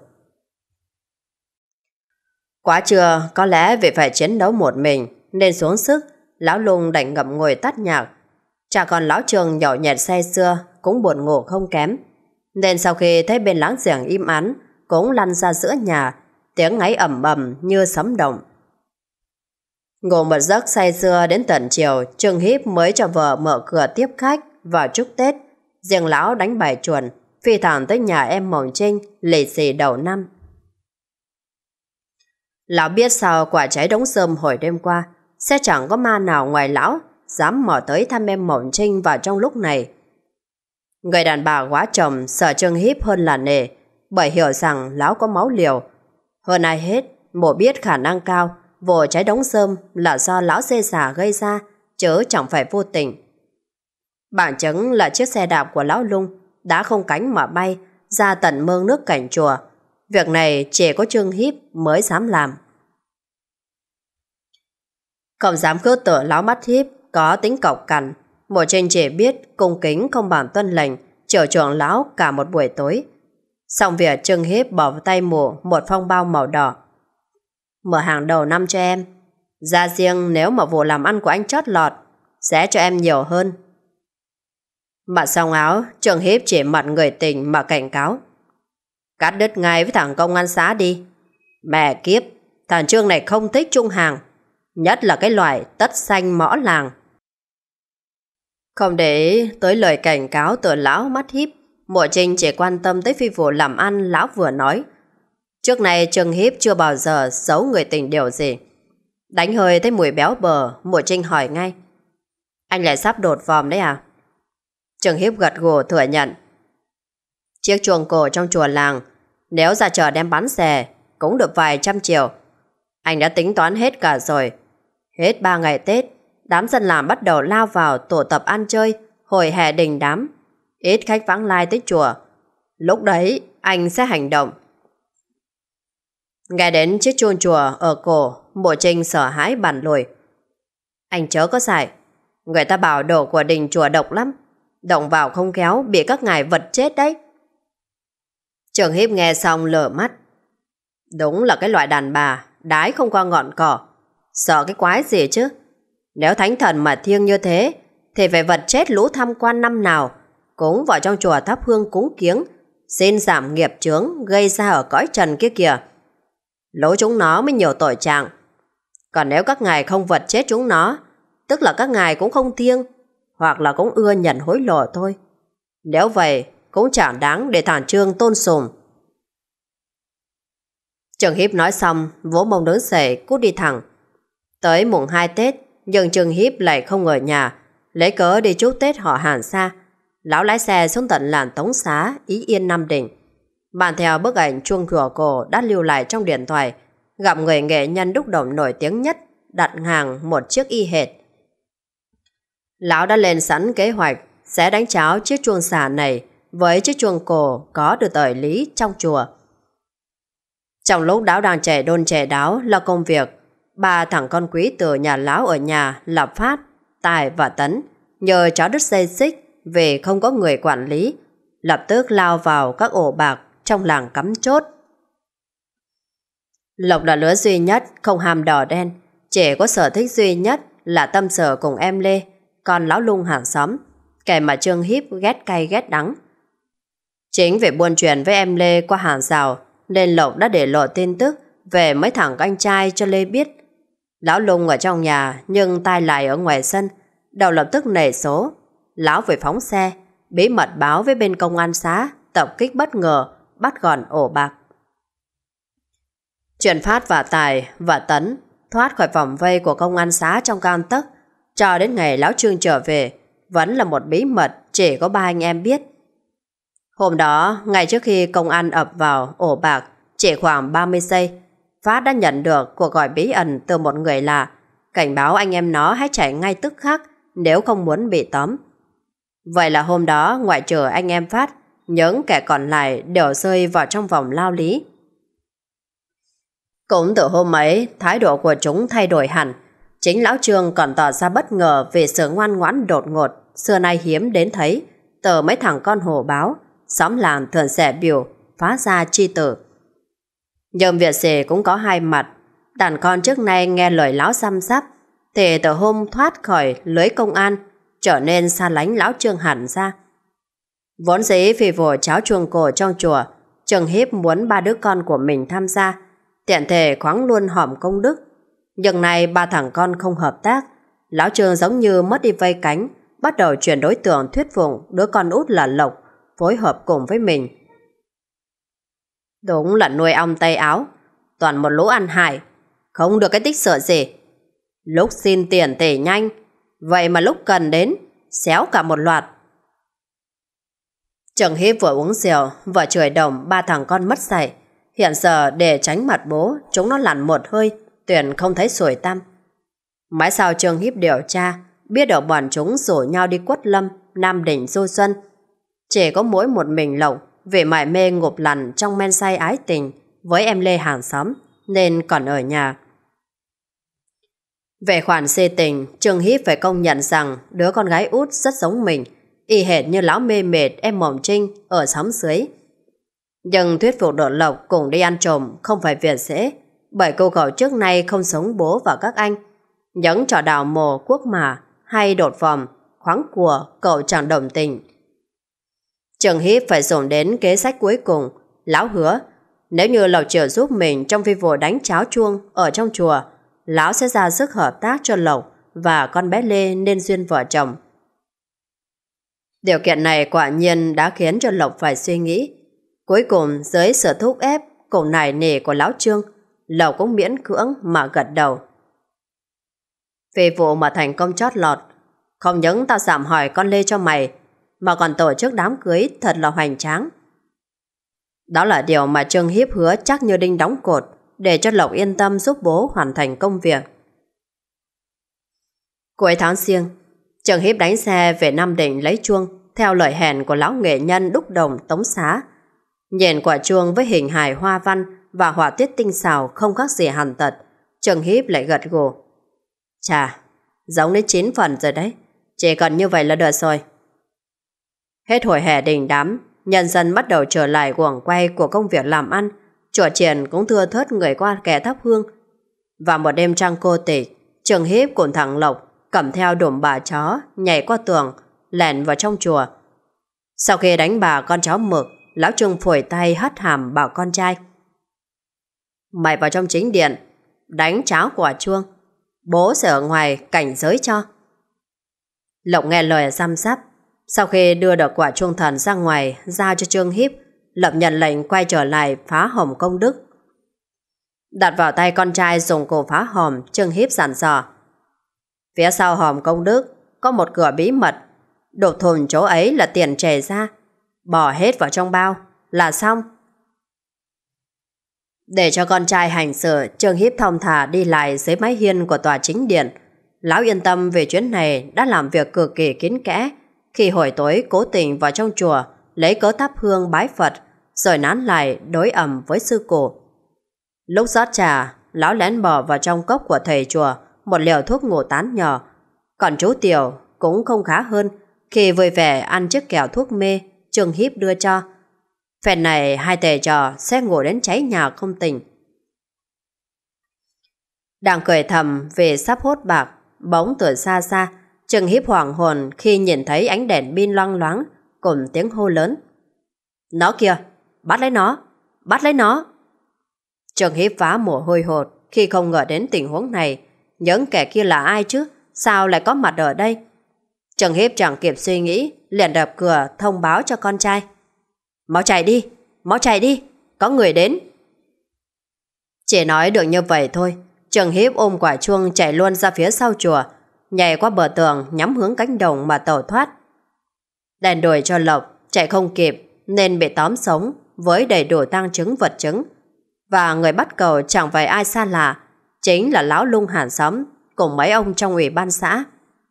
Quá trưa, có lẽ vì phải chiến đấu một mình nên xuống sức, lão Lung đành ngậm ngùi tắt nhạc. Cha con lão Trương nhỏ nhẹt say sưa cũng buồn ngủ không kém, nên sau khi thấy bên láng giềng im ắng cũng lăn ra giữa nhà, tiếng ngáy ầm ầm như sấm động. Ngủ một giấc say sưa đến tận chiều, Trương Hiếp mới cho vợ mở cửa tiếp khách vào chúc Tết. Riêng lão đánh bài chuồn, phi thẳng tới nhà em Mộng Trinh lì xì đầu năm. Lão biết sau quả cháy đống rơm hồi đêm qua sẽ chẳng có ma nào ngoài lão dám mò tới thăm em Mộng Trinh vào trong lúc này. Người đàn bà quá chồng sợ Trương Hiếp hơn là nể, bởi hiểu rằng lão có máu liều. Hơn ai hết, mộ biết khả năng cao vụ cháy đống rơm là do lão xê xả gây ra, chứ chẳng phải vô tình. Bằng chứng là chiếc xe đạp của lão Lung đã không cánh mà bay ra tận mương nước cảnh chùa. Việc này chỉ có Trương Hiếp mới dám làm. Không dám khước tử lão mắt hiếp có tính cọc cằn, Mộ Trinh chỉ biết cung kính không bằng tuân lệnh, chiều chuộng lão cả một buổi tối. Xong việc, Trương Hiếp bỏ vào tay Mộ một phong bao màu đỏ. Mở hàng đầu năm cho em. Ra riêng nếu mà vụ làm ăn của anh chót lọt, sẽ cho em nhiều hơn. Mặc xong áo, Trương Hiếp chỉ mặt người tình mà cảnh cáo: cắt đứt ngay với thằng công an xã đi. Mẹ kiếp, thằng Trương này không thích chung hàng, nhất là cái loại tất xanh mõ làng. Không để ý tới lời cảnh cáo từ lão mắt hiếp, Mộ Trinh chỉ quan tâm tới phi vụ làm ăn lão vừa nói. Trước này Trương Hiếp chưa bao giờ giấu người tình điều gì. Đánh hơi thấy mùi béo bờ, Mộ Trinh hỏi ngay: Anh lại sắp đột vòm đấy à? Trường Hiếp gật gù thừa nhận. Chiếc chuông cổ trong chùa làng, nếu ra chợ đem bán xề, cũng được vài trăm triệu. Anh đã tính toán hết cả rồi. Hết 3 ngày Tết, đám dân làm bắt đầu lao vào tụ tập ăn chơi, hồi hè đình đám. Ít khách vãng lai tới chùa. Lúc đấy, anh sẽ hành động. Nghe đến chiếc chuông chùa ở cổ, Mộ Trinh sợ hãi bằn lùi. Anh chớ có xài. Người ta bảo đồ của đình chùa độc lắm. Động vào không khéo bị các ngài vật chết đấy. Trường Hiếp nghe xong lở mắt. Đúng là cái loại đàn bà đái không qua ngọn cỏ. Sợ cái quái gì chứ? Nếu thánh thần mà thiêng như thế thì phải vật chết lũ tham quan năm nào cũng vào trong chùa thắp hương cúng kiếng, xin giảm nghiệp chướng gây ra ở cõi trần kia kìa. Lũ chúng nó mới nhiều tội trạng. Còn nếu các ngài không vật chết chúng nó, tức là các ngài cũng không thiêng, hoặc là cũng ưa nhận hối lộ thôi. Nếu vậy cũng chẳng đáng để thản trương tôn sùng. Trường Hiếp nói xong, vỗ mông đứng dậy cút đi thẳng. Tới mùng 2 Tết, nhưng Trường Hiếp lại không ở nhà, lấy cớ đi chúc Tết họ Hàn xa. Lão lái xe xuống tận làng Tống Xá, Ý Yên, Nam Định. Bàn theo bức ảnh chuông chùa cổ đã lưu lại trong điện thoại, gặp người nghệ nhân đúc đồng nổi tiếng nhất, đặt hàng một chiếc y hệt. Lão đã lên sẵn kế hoạch sẽ đánh cháo chiếc chuông xà này với chiếc chuông cổ có được thời lý trong chùa. Trong lúc lão đang chạy đôn chạy đáo là công việc, ba thằng con quý từ nhà lão ở nhà là Phát, Tài và Tấn nhờ cháu đứt dây xích vì không có người quản lý, lập tức lao vào các ổ bạc trong làng cắm chốt. Lộc là lứa duy nhất không ham đỏ đen, chỉ có sở thích duy nhất là tâm sự cùng em Lê, con lão Lung hàng xóm, kẻ mà Trương Hiếp ghét cay ghét đắng. Chính vì buôn chuyện với em Lê qua hàng rào nên Lộc đã để lộ tin tức về mấy thằng anh trai cho Lê biết. Lão Lung ở trong nhà nhưng tai lại ở ngoài sân, đầu lập tức nảy số. Lão phải phóng xe, bí mật báo với bên công an xã, tập kích bất ngờ, bắt gọn ổ bạc. Chuyện Phát và Tài và Tấn thoát khỏi vòng vây của công an xã trong gang tấc, cho đến ngày lão Trương trở về, vẫn là một bí mật chỉ có ba anh em biết. Hôm đó, ngay trước khi công an ập vào ổ bạc, chỉ khoảng 30 giây, Phát đã nhận được cuộc gọi bí ẩn từ một người lạ, cảnh báo anh em nó hãy chạy ngay tức khắc nếu không muốn bị tóm. Vậy là hôm đó, ngoại trừ anh em Phát, những kẻ còn lại đều rơi vào trong vòng lao lý. Cũng từ hôm ấy, thái độ của chúng thay đổi hẳn. Chính lão Trương còn tỏ ra bất ngờ vì sự ngoan ngoãn đột ngột, xưa nay hiếm đến thấy, từ mấy thằng con hổ báo, xóm làng thường xẻ biểu, phá ra chi tử. Nhưng việc gì cũng có hai mặt. Đàn con trước nay nghe lời lão xăm xắp, thì từ hôm thoát khỏi lưới công an, trở nên xa lánh lão Trương hẳn ra. Vốn dĩ vì vụ cháo chuông cổ trong chùa, Trường Hiếp muốn ba đứa con của mình tham gia, tiện thể khoáng luôn hòm công đức. Nhưng nay ba thằng con không hợp tác, lão Trương giống như mất đi vây cánh, bắt đầu chuyển đối tượng thuyết phục đứa con út là Lộc phối hợp cùng với mình. Đúng là nuôi ong tay áo, toàn một lũ ăn hại, không được cái tích sợ gì. Lúc xin tiền tể nhanh, vậy mà lúc cần đến, xéo cả một loạt. Trường Hiếp vừa uống rượu, vừa chửi đồng ba thằng con mất dạy. Hiện giờ để tránh mặt bố, chúng nó lặn một hơi, tuyển không thấy sủi tăm. Mãi sau Trường Hiếp điều tra, biết được bọn chúng rủ nhau đi Quất Lâm, Nam Định du xuân. Chỉ có mỗi một mình Lộc vì mải mê ngụp lằn trong men say ái tình với em Lê hàng xóm nên còn ở nhà. Về khoản si tình, Trường Hiếp phải công nhận rằng đứa con gái út rất giống mình, y hệt như lão mê mệt em Mộng Trinh ở xóm dưới. Nhưng thuyết phục được Lộc cùng đi ăn trộm không phải việc dễ, bởi cô cậu trước nay không sống bố và các anh. Những trò đào mồ cuốc mả hay đột vòm, khoáng của cậu chẳng đồng tình. Trường Hiếp phải dùng đến kế sách cuối cùng. Lão hứa nếu như Lộc chịu giúp mình trong phi vụ đánh cháo chuông ở trong chùa, lão sẽ ra sức hợp tác cho Lộc và con bé Lê nên duyên vợ chồng. Điều kiện này quả nhiên đã khiến cho Lộc phải suy nghĩ. Cuối cùng dưới sự thúc ép cùng nài nỉ của lão Trương, Lộc cũng miễn cưỡng mà gật đầu. Vì vụ mà thành công chót lọt, Không những tao giảm hỏi con Lê cho mày, mà còn tổ chức đám cưới thật là hoành tráng. Đó là điều mà Trương Hiếp hứa chắc như đinh đóng cột, để cho Lộc yên tâm giúp bố hoàn thành công việc. Cuối tháng Giêng, Trương Hiếp đánh xe về Nam Định lấy chuông, theo lời hẹn của lão nghệ nhân đúc đồng Tống Xá. Nhìn quả chuông với hình hài hoa văn và họa tiết tinh xảo không khác gì hàn tật, Trương Hiếp lại gật gù. Chà, giống đến 9 phần rồi đấy, chỉ cần như vậy là được rồi. Hết hồi hè đình đám, nhân dân bắt đầu trở lại guồng quay của công việc làm ăn, chùa chiền cũng thưa thớt người qua kẻ thắp hương. Và một đêm trăng cô tịch, Trương Hiếp cùng thằng Lộc cầm theo đùm bà chó, nhảy qua tường, lẻn vào trong chùa. Sau khi đánh bà con chó mực, lão Trương phủi tay hất hàm bảo con trai. Mày vào trong chính điện, đánh cháo quả chuông, bố sẽ ở ngoài cảnh giới cho. Lộc nghe lời răm rắp. Sau khi đưa được quả chuông thần ra ngoài giao cho Trương Hiếp, Lộc nhận lệnh quay trở lại phá hòm công đức. Đặt vào tay con trai dùng cổ phá hòm, Trương Hiếp dặn dò. Phía sau hòm công đức có một cửa bí mật, đục thùng chỗ ấy là tiền chảy ra, bỏ hết vào trong bao là xong. Để cho con trai hành sự, Trương Hiếp thong thả đi lại dưới mái hiên của tòa chính điện. Lão yên tâm về chuyến này đã làm việc cực kỳ kín kẽ. Khi hồi tối cố tình vào trong chùa lấy cớ thắp hương bái Phật, rồi nán lại đối ẩm với sư cụ. Lúc rót trà, lão lén bỏ vào trong cốc của thầy chùa một liều thuốc ngủ tán nhỏ. Còn chú Tiểu cũng không khá hơn khi vui vẻ ăn chiếc kẹo thuốc mê Trương Hiếp đưa cho. Phen này hai thầy trò sẽ ngủ đến cháy nhà không tỉnh. Đang cười thầm vì sắp hốt bạc, bỗng từ xa xa Trương Hiếp hoảng hồn khi nhìn thấy ánh đèn pin loang loáng cùng tiếng hô lớn. Nó kìa, bắt lấy nó, bắt lấy nó. Trương Hiếp vá mồ hôi hột khi không ngờ đến tình huống này. Những kẻ kia là ai chứ? Sao lại có mặt ở đây? Trương Hiếp chẳng kịp suy nghĩ, liền đập cửa thông báo cho con trai. Mau chạy đi, có người đến. Chỉ nói được như vậy thôi, Trương Hiếp ôm quả chuông chạy luôn ra phía sau chùa, nhảy qua bờ tường nhắm hướng cánh đồng mà tẩu thoát. Đèn đuổi cho Lộc chạy không kịp nên bị tóm sống với đầy đủ tang chứng vật chứng. Và người bắt cầu chẳng phải ai xa lạ, chính là lão Lung hàng xóm cùng mấy ông trong ủy ban xã.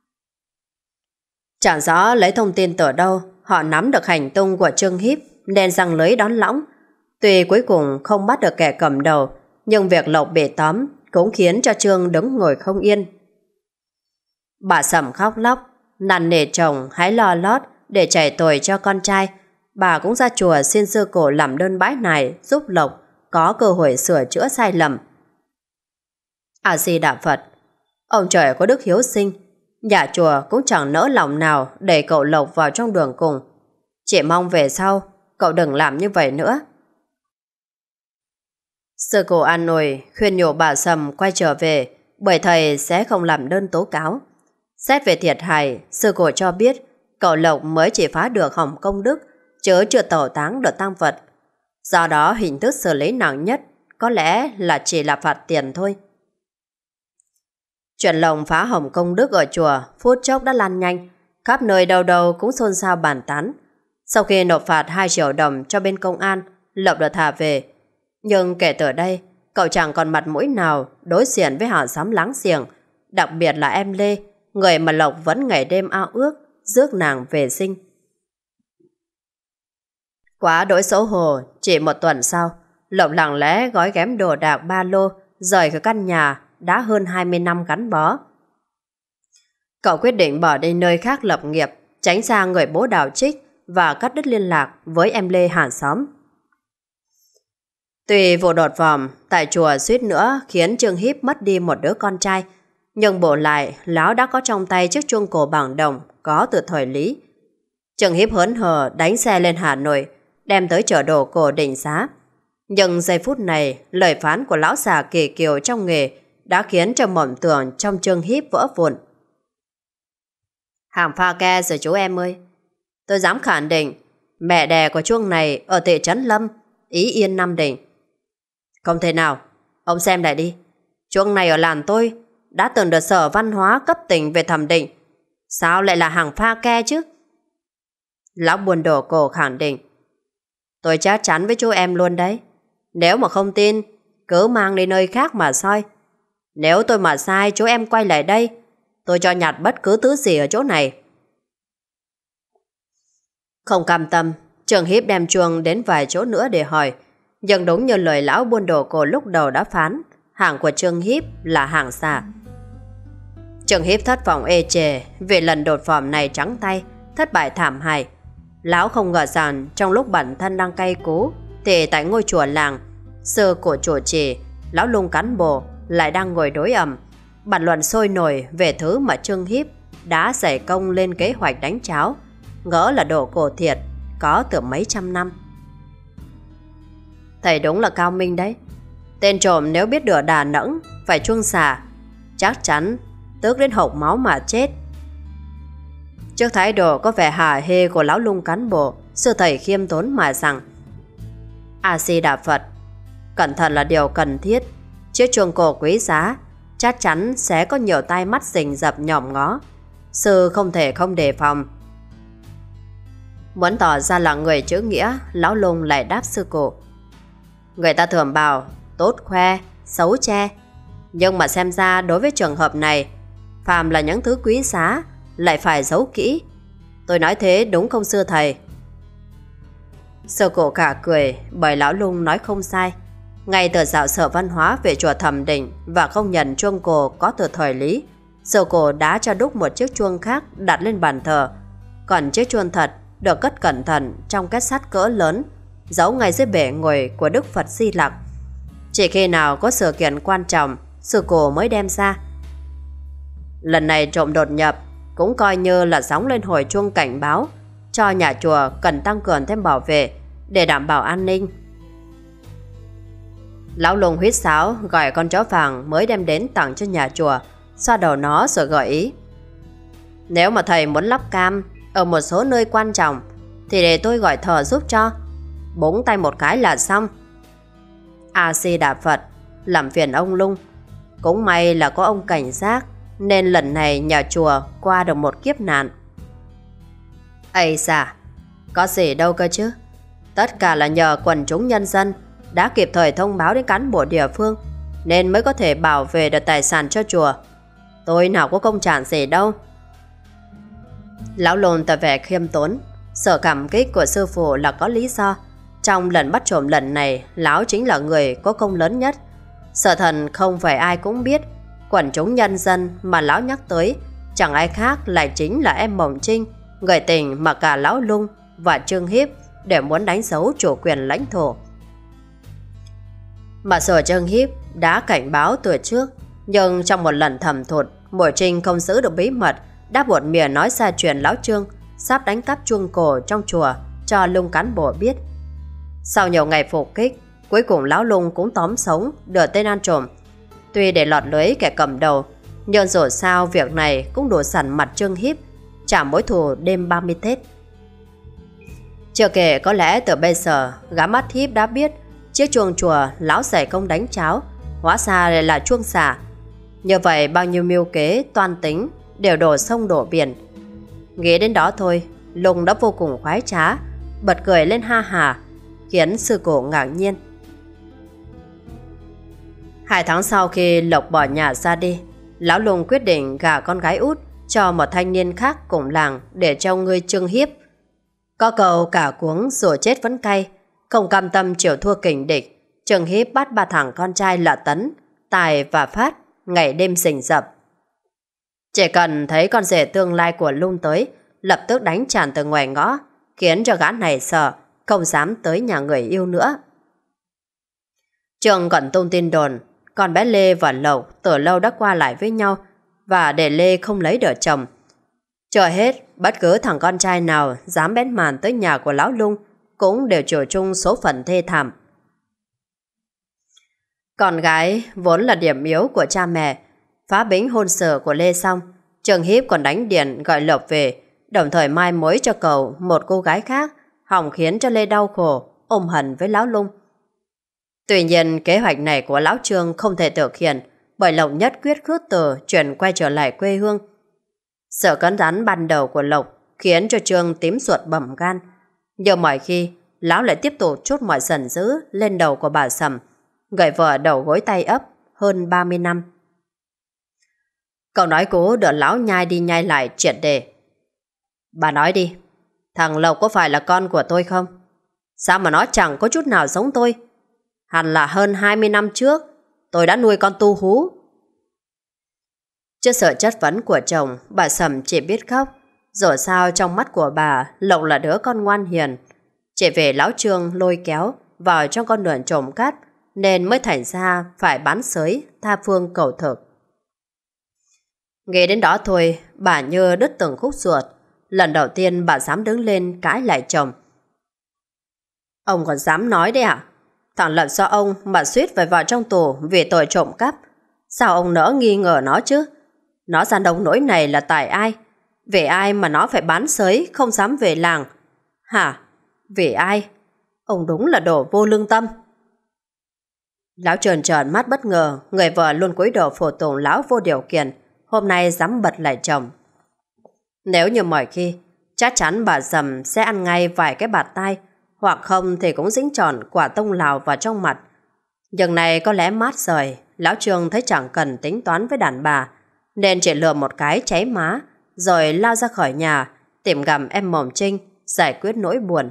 Chẳng rõ lấy thông tin từ đâu họ nắm được hành tung của Trương Hiếp nên giăng lưới đón lõng. Tuy cuối cùng không bắt được kẻ cầm đầu, nhưng việc Lộc bị tóm cũng khiến cho Trương đứng ngồi không yên. Bà Sầm khóc lóc, năn nỉ chồng hãy lo lót để chạy tội cho con trai. Bà cũng ra chùa xin sư cổ làm đơn bái này giúp Lộc có cơ hội sửa chữa sai lầm. A Di Đà Phật, ông trời có đức hiếu sinh, nhà chùa cũng chẳng nỡ lòng nào để cậu Lộc vào trong đường cùng. Chỉ mong về sau cậu đừng làm như vậy nữa. Sư cổ an ủi khuyên nhủ bà Sầm quay trở về, bởi thầy sẽ không làm đơn tố cáo. Xét về thiệt hại, sư cổ cho biết cậu Lộc mới chỉ phá được hòm công đức, chứ chưa tẩu táng được tang vật. Do đó hình thức xử lý nặng nhất có lẽ là chỉ là phạt tiền thôi. Chuyện lồng phá hòm công đức ở chùa phút chốc đã lan nhanh, khắp nơi đâu đâu cũng xôn xao bàn tán. Sau khi nộp phạt 2 triệu đồng cho bên công an, Lộc được thả về. Nhưng kể từ đây, cậu chẳng còn mặt mũi nào đối diện với hàng xóm láng giềng, đặc biệt là em Lê, người mà Lộc vẫn ngày đêm ao ước rước nàng về sinh. Quá đỗi xấu hổ, chỉ một tuần sau, Lộc lặng lẽ gói ghém đồ đạc ba lô rời khỏi căn nhà đã hơn 20 năm gắn bó. Cậu quyết định bỏ đi nơi khác lập nghiệp, tránh xa người bố đào trích và cắt đứt liên lạc với em Lê hàng xóm. Tuy vụ đột vòm tại chùa suýt nữa khiến Trương Hiếp mất đi một đứa con trai, nhưng bổ lại lão đã có trong tay chiếc chuông cổ bằng đồng có từ thời Lý. Trương Hiếp hớn hở đánh xe lên Hà Nội, đem tới chợ đồ cổ Định Xá. Nhưng giây phút này, lời phán của lão già kỳ kiều trong nghề đã khiến cho mộng tưởng trong Trương Hiếp vỡ vụn. Hàng pha ke rồi chú em ơi. Tôi dám khẳng định mẹ đẻ của chuông này ở thị trấn Lâm, Ý Yên, Nam Định. Không thể nào, ông xem lại đi. Chuông này ở làng tôi đã từng được Sở Văn hóa cấp tỉnh về thẩm định. Sao lại là hàng pha ke chứ? Lão buôn đồ cổ khẳng định. Tôi chắc chắn với chú em luôn đấy. Nếu mà không tin, cứ mang đi nơi khác mà soi. Nếu tôi mà sai, chú em quay lại đây, tôi cho nhặt bất cứ thứ gì ở chỗ này. Không cam tâm, Trường Hiếp đem chuông đến vài chỗ nữa để hỏi. Nhưng đúng như lời lão buôn đồ cổ lúc đầu đã phán, hàng của Trường Hiếp là hàng giả. Trường Hiếp thất vọng ê chề vì lần đột phòm này trắng tay, thất bại thảm hại. Lão không ngờ rằng trong lúc bản thân đang cay cú, thì tại ngôi chùa làng, sư của chủ trì, lão Lung cán bộ lại đang ngồi đối ẩm, bàn luận sôi nổi về thứ mà Trương Hiếp đã dày công lên kế hoạch đánh cháo, ngỡ là đồ cổ thiệt, có từ mấy trăm năm. Thầy đúng là cao minh đấy. Tên trộm nếu biết được Đà Nẵng phải chuông xà, chắc chắn tước đến hộc máu mà chết. Trước thái độ có vẻ hả hê của lão Lung cán bộ, sư thầy khiêm tốn mà rằng: A Di Đà Phật, cẩn thận là điều cần thiết. Chiếc chuông cổ quý giá chắc chắn sẽ có nhiều tai mắt rình rập nhòm ngó, sư không thể không đề phòng. Muốn tỏ ra là người chữ nghĩa, lão Lung lại đáp sư cụ: người ta thường bảo tốt khoe, xấu che, nhưng mà xem ra đối với trường hợp này, phàm là những thứ quý giá lại phải giấu kỹ. Tôi nói thế đúng không sư thầy? Sư cụ cả cười, bởi lão Lung nói không sai. Ngay từ dạo Sở Văn hóa về chùa Thẩm Định và không nhận chuông cổ có từ thời Lý, sư cụ đã cho đúc một chiếc chuông khác đặt lên bàn thờ. Còn chiếc chuông thật được cất cẩn thận trong két sắt cỡ lớn, giấu ngay dưới bể ngồi của Đức Phật Di Lặc. Chỉ khi nào có sự kiện quan trọng, sư cụ mới đem ra. Lần này trộm đột nhập cũng coi như là gióng lên hồi chuông cảnh báo cho nhà chùa cần tăng cường thêm bảo vệ để đảm bảo an ninh. Lão Lung huýt sáo gọi con chó vàng mới đem đến tặng cho nhà chùa, xoa đầu nó rồi gợi ý: nếu mà thầy muốn lắp cam ở một số nơi quan trọng thì để tôi gọi thợ giúp cho, búng tay một cái là xong. A Di Đà Phật, làm phiền ông Lung. Cũng may là có ông cảnh giác, nên lần này nhà chùa qua được một kiếp nạn. Ây da, có gì đâu cơ chứ. Tất cả là nhờ quần chúng nhân dân đã kịp thời thông báo đến cán bộ địa phương, nên mới có thể bảo vệ được tài sản cho chùa. Tôi nào có công trạng gì đâu. Lão Lung tỏ vẻ khiêm tốn. Sự cảm kích của sư phụ là có lý do. Trong lần bắt trộm lần này, lão chính là người có công lớn nhất. Sở thần không phải ai cũng biết, quần chúng nhân dân mà lão nhắc tới chẳng ai khác lại chính là em Mộng Trinh, người tình mà cả lão Lung và Trương Hiếp để muốn đánh dấu chủ quyền lãnh thổ. Mà sở Trương Hiếp đã cảnh báo từ trước, nhưng trong một lần thẩm thụt, Mộ Trinh không giữ được bí mật, đã buột miệng nói ra chuyện lão Trương sắp đánh cắp chuông cổ trong chùa cho Lung cán bộ biết. Sau nhiều ngày phục kích, cuối cùng lão Lung cũng tóm sống được tên ăn trộm. Tuy để lọt lưới kẻ cầm đầu, nhưng dù sao việc này cũng đủ sẵn mặt Trương Hiếp trả mối thù đêm 30 Tết. Chưa kể có lẽ từ bây giờ gã mắt Hiếp đã biết chiếc chuông chùa lão dày công đánh cháo hóa ra lại là chuông xả. Như vậy bao nhiêu mưu kế toan tính đều đổ sông đổ biển. Nghĩ đến đó thôi, Lung đã vô cùng khoái trá, bật cười lên ha hà, khiến sư cụ ngạc nhiên. 2 tháng sau khi Lộc bỏ nhà ra đi, lão Lung quyết định gả con gái út cho một thanh niên khác cùng làng để trông ngươi Trương Hiếp. Có câu cả cuống dù chết vẫn cay, không cam tâm chịu thua kình địch, Trương Hiếp bắt 3 thằng con trai là Tấn, Tài và Phát ngày đêm rình rập. Chỉ cần thấy con rể tương lai của Lung tới, lập tức đánh tràn từ ngoài ngõ, khiến cho gã này sợ, không dám tới nhà người yêu nữa. Trường còn tung tin đồn con bé Lê và Lộc từ lâu đã qua lại với nhau và để Lê không lấy được chồng. Chờ hết, bất cứ thằng con trai nào dám bén màn tới nhà của lão Lung cũng đều chịu chung số phận thê thảm. Con gái vốn là điểm yếu của cha mẹ. Phá bính hôn sự của Lê xong, Trương Hiếp còn đánh điện gọi Lộc về, đồng thời mai mối cho cậu một cô gái khác, hòng khiến cho Lê đau khổ, ôm hận với lão Lung. Tuy nhiên kế hoạch này của lão Trương không thể thực hiện, bởi Lộc nhất quyết khước từ chuyển quay trở lại quê hương. Sự cứng rắn ban đầu của Lộc khiến cho Trương tím ruột bầm gan. Nhưng mọi khi, lão lại tiếp tục trút mọi giận dữ lên đầu của bà Sầm, người vợ đầu gối tay ấp hơn 30 năm. Cậu nói cố đỡ lão nhai đi nhai lại triệt để. Bà nói đi, thằng Lộc có phải là con của tôi không? Sao mà nó chẳng có chút nào giống tôi? Hẳn là hơn 20 năm trước, tôi đã nuôi con tu hú. Trước sự chất vấn của chồng, bà Sầm chỉ biết khóc. Rồi sao trong mắt của bà, Lộc là đứa con ngoan hiền. Chỉ về lão Trương lôi kéo vào trong con đường trộm cát, nên mới thành ra phải bán sới, tha phương cầu thực. Nghe đến đó thôi, bà như đứt từng khúc ruột. Lần đầu tiên bà dám đứng lên cãi lại chồng. Ông còn dám nói đấy à? Thằng Lập do ông mà suýt phải vào trong tù vì tội trộm cắp. Sao ông nỡ nghi ngờ nó chứ? Nó ra nông nỗi này là tại ai? Vì ai mà nó phải bán sới không dám về làng? Hả? Vì ai? Ông đúng là đồ vô lương tâm. Lão tròn tròn mắt bất ngờ, người vợ luôn cúi đầu phổ tùng lão vô điều kiện, hôm nay dám bật lại chồng. Nếu như mọi khi, chắc chắn bà Sầm sẽ ăn ngay vài cái bạt tai, hoặc không thì cũng dính tròn quả tông lào vào trong mặt. Nhưng này có lẽ mát rời, lão Trương thấy chẳng cần tính toán với đàn bà, nên chỉ lừa một cái cháy má, rồi lao ra khỏi nhà, tìm gặp em Mộng Trinh, giải quyết nỗi buồn.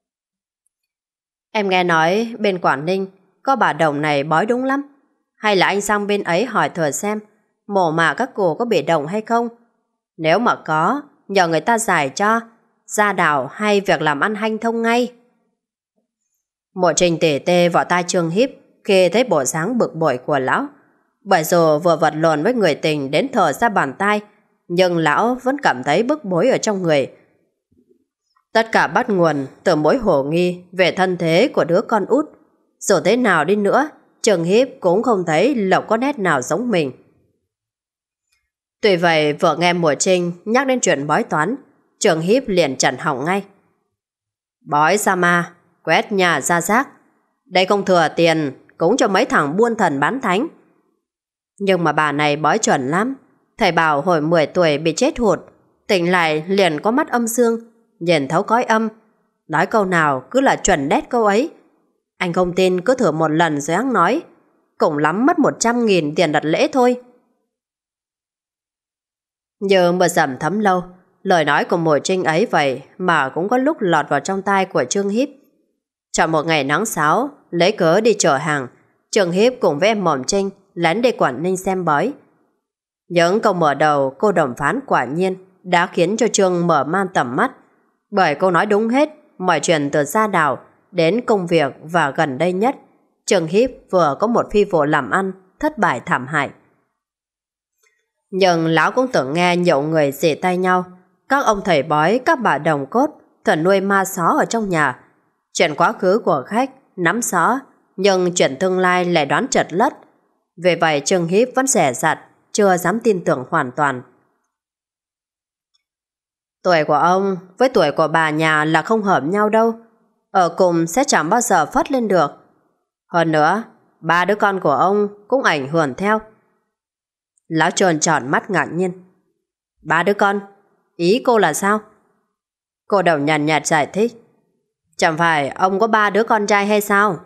Em nghe nói bên Quảng Ninh có bà Đồng này bói đúng lắm. Hay là anh sang bên ấy hỏi thử xem mồ mả các cô có bị động hay không? Nếu mà có, nhờ người ta giải cho, gia đảo hay việc làm ăn hanh thông ngay. Mộ Trinh tỉ tê vào tai Trương Hiếp khi thấy bộ dáng bực bội của lão. Bởi dù vừa vật lộn với người tình đến thở ra bàn tay, nhưng lão vẫn cảm thấy bức bối ở trong người. Tất cả bắt nguồn từ mối hồ nghi về thân thế của đứa con út. Dù thế nào đi nữa, Trương Hiếp cũng không thấy Lộc có nét nào giống mình. Tuy vậy, vừa nghe Mùa Trinh nhắc đến chuyện bói toán, Trương Hiếp liền chặn hỏng ngay. Bói sa ma, quét nhà ra rác. Đây không thừa tiền, cũng cho mấy thằng buôn thần bán thánh. Nhưng mà bà này bói chuẩn lắm. Thầy bảo hồi 10 tuổi bị chết hụt, tỉnh lại liền có mắt âm dương, nhìn thấu cõi âm. Nói câu nào cứ là chuẩn đét câu ấy. Anh không tin cứ thử một lần rồi hắn nói. Cũng lắm mất 100.000 tiền đặt lễ thôi. Như mưa dầm thấm lâu, lời nói của Mùa Trinh ấy vậy mà cũng có lúc lọt vào trong tai của Trương Hiếp. Chọn một ngày nắng sáo, lấy cớ đi chở hàng, Trương Hiếp cùng với em Mộng Trinh lén đi Quảng Ninh xem bói. Những câu mở đầu cô Đồng phán quả nhiên đã khiến cho Trương mở mang tầm mắt, bởi cô nói đúng hết mọi chuyện từ gia đảo đến công việc, và gần đây nhất Trương Hiếp vừa có một phi vụ làm ăn thất bại thảm hại. Nhưng lão cũng tưởng nghe nhiều người rỉ tay nhau, các ông thầy bói, các bà đồng cốt thường nuôi ma só ở trong nhà. Chuyện quá khứ của khách nắm rõ, nhưng chuyện tương lai lại đoán trật lất. Vì vậy Trương Hiếp vẫn dè dặt, chưa dám tin tưởng hoàn toàn. Tuổi của ông với tuổi của bà nhà là không hợp nhau đâu, ở cùng sẽ chẳng bao giờ phất lên được. Hơn nữa, 3 đứa con của ông cũng ảnh hưởng theo. Lão tròn tròn mắt ngạc nhiên. 3 đứa con? Ý cô là sao? Cô Đồng nhàn nhạt giải thích. Chẳng phải ông có 3 đứa con trai hay sao?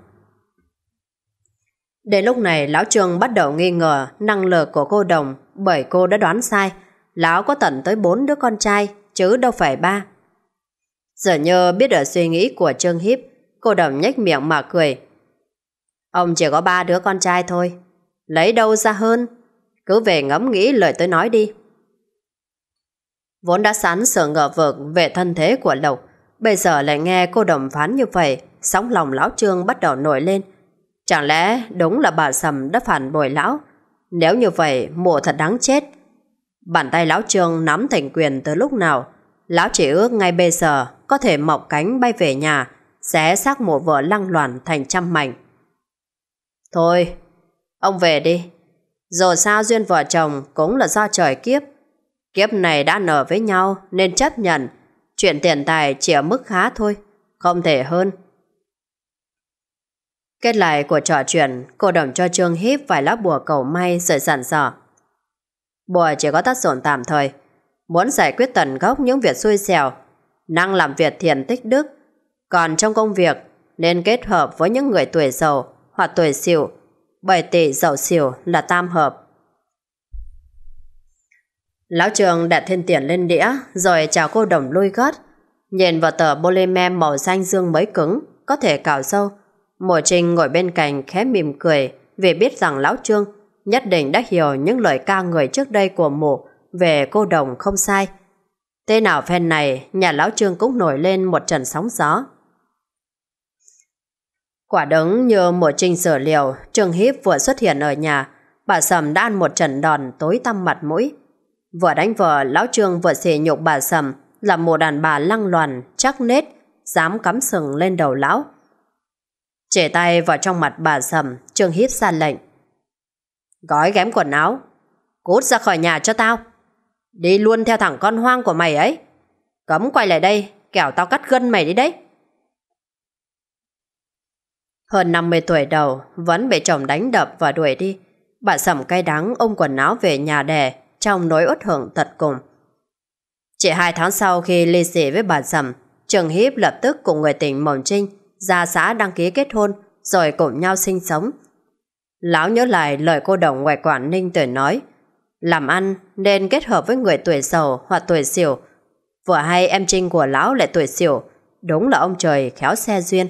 Đến lúc này lão Trương bắt đầu nghi ngờ năng lực của cô Đồng, bởi cô đã đoán sai. Lão có tận tới 4 đứa con trai, chứ đâu phải 3. Giờ như biết được suy nghĩ của Trương Hiếp, cô Đồng nhếch miệng mà cười. Ông chỉ có 3 đứa con trai thôi, lấy đâu ra hơn? Cứ về ngẫm nghĩ lời tôi nói đi. Vốn đã sẵn sự ngờ vực về thân thế của Lộc, bây giờ lại nghe cô Đồng phán như vậy, sóng lòng lão Trương bắt đầu nổi lên. Chẳng lẽ đúng là bà Sầm đã phản bội lão? Nếu như vậy, mụ thật đáng chết. Bàn tay lão Trương nắm thành quyền từ lúc nào, lão chỉ ước ngay bây giờ có thể mọc cánh bay về nhà, xé xác mụ vợ lăng loàn thành trăm mảnh. Thôi, ông về đi. Dù sao duyên vợ chồng cũng là do trời kiếp. Kiếp này đã nở với nhau nên chấp nhận. Chuyện tiền tài chỉ ở mức khá thôi, không thể hơn. Kết lại của trò chuyện, cô Đồng cho Trương Hiếp vài lá bùa cầu may rồi dặn dò. Bùa chỉ có tác dụng tạm thời. muốn giải quyết tận gốc những việc xui xẻo, năng làm việc thiện tích đức. Còn trong công việc, nên kết hợp với những người tuổi Dậu hoặc tuổi Sửu, bởi Tỵ Dậu Sửu là tam hợp. Lão Trường đặt thêm tiền lên đĩa, rồi chào cô đồng lui gót. Nhìn vào tờ polymer màu xanh dương mới cứng, có thể cào sâu. Mộ Trinh ngồi bên cạnh khẽ mỉm cười, vì biết rằng Lão Trương nhất định đã hiểu những lời ca người trước đây của mụ về cô đồng không sai. Thế nào phen này, nhà Lão Trương cũng nổi lên một trận sóng gió. Quả đúng như Mộ Trinh sở liệu, Trương Hiếp vừa xuất hiện ở nhà, bà Sầm đã ăn một trận đòn tối tăm mặt mũi. Vừa đánh vợ, Lão Trương vừa sỉ nhục bà Sầm là một đàn bà lăng loàn, chắc nết, dám cắm sừng lên đầu lão. Chể tay vào trong mặt bà Sầm, Trương Hiếp ra lệnh. Gói ghém quần áo, cút ra khỏi nhà cho tao. Đi luôn theo thằng con hoang của mày ấy. Cấm quay lại đây, kẻo tao cắt gân mày đi đấy. Hơn 50 tuổi đầu, vẫn bị chồng đánh đập và đuổi đi. Bà Sầm cay đắng ôm quần áo về nhà đẻ, trong nỗi uất hận tận cùng. Chỉ 2 tháng sau khi ly dị với bà Sầm, Trương Hiếp lập tức cùng người tình Mộng Trinh ra xã đăng ký kết hôn, rồi cùng nhau sinh sống. Lão nhớ lại lời cô đồng ngoài Quảng Ninh từng nói, làm ăn nên kết hợp với người tuổi Dậu hoặc tuổi Sửu. Vừa hay em Trinh của lão lại tuổi Sửu, đúng là ông trời khéo xe duyên.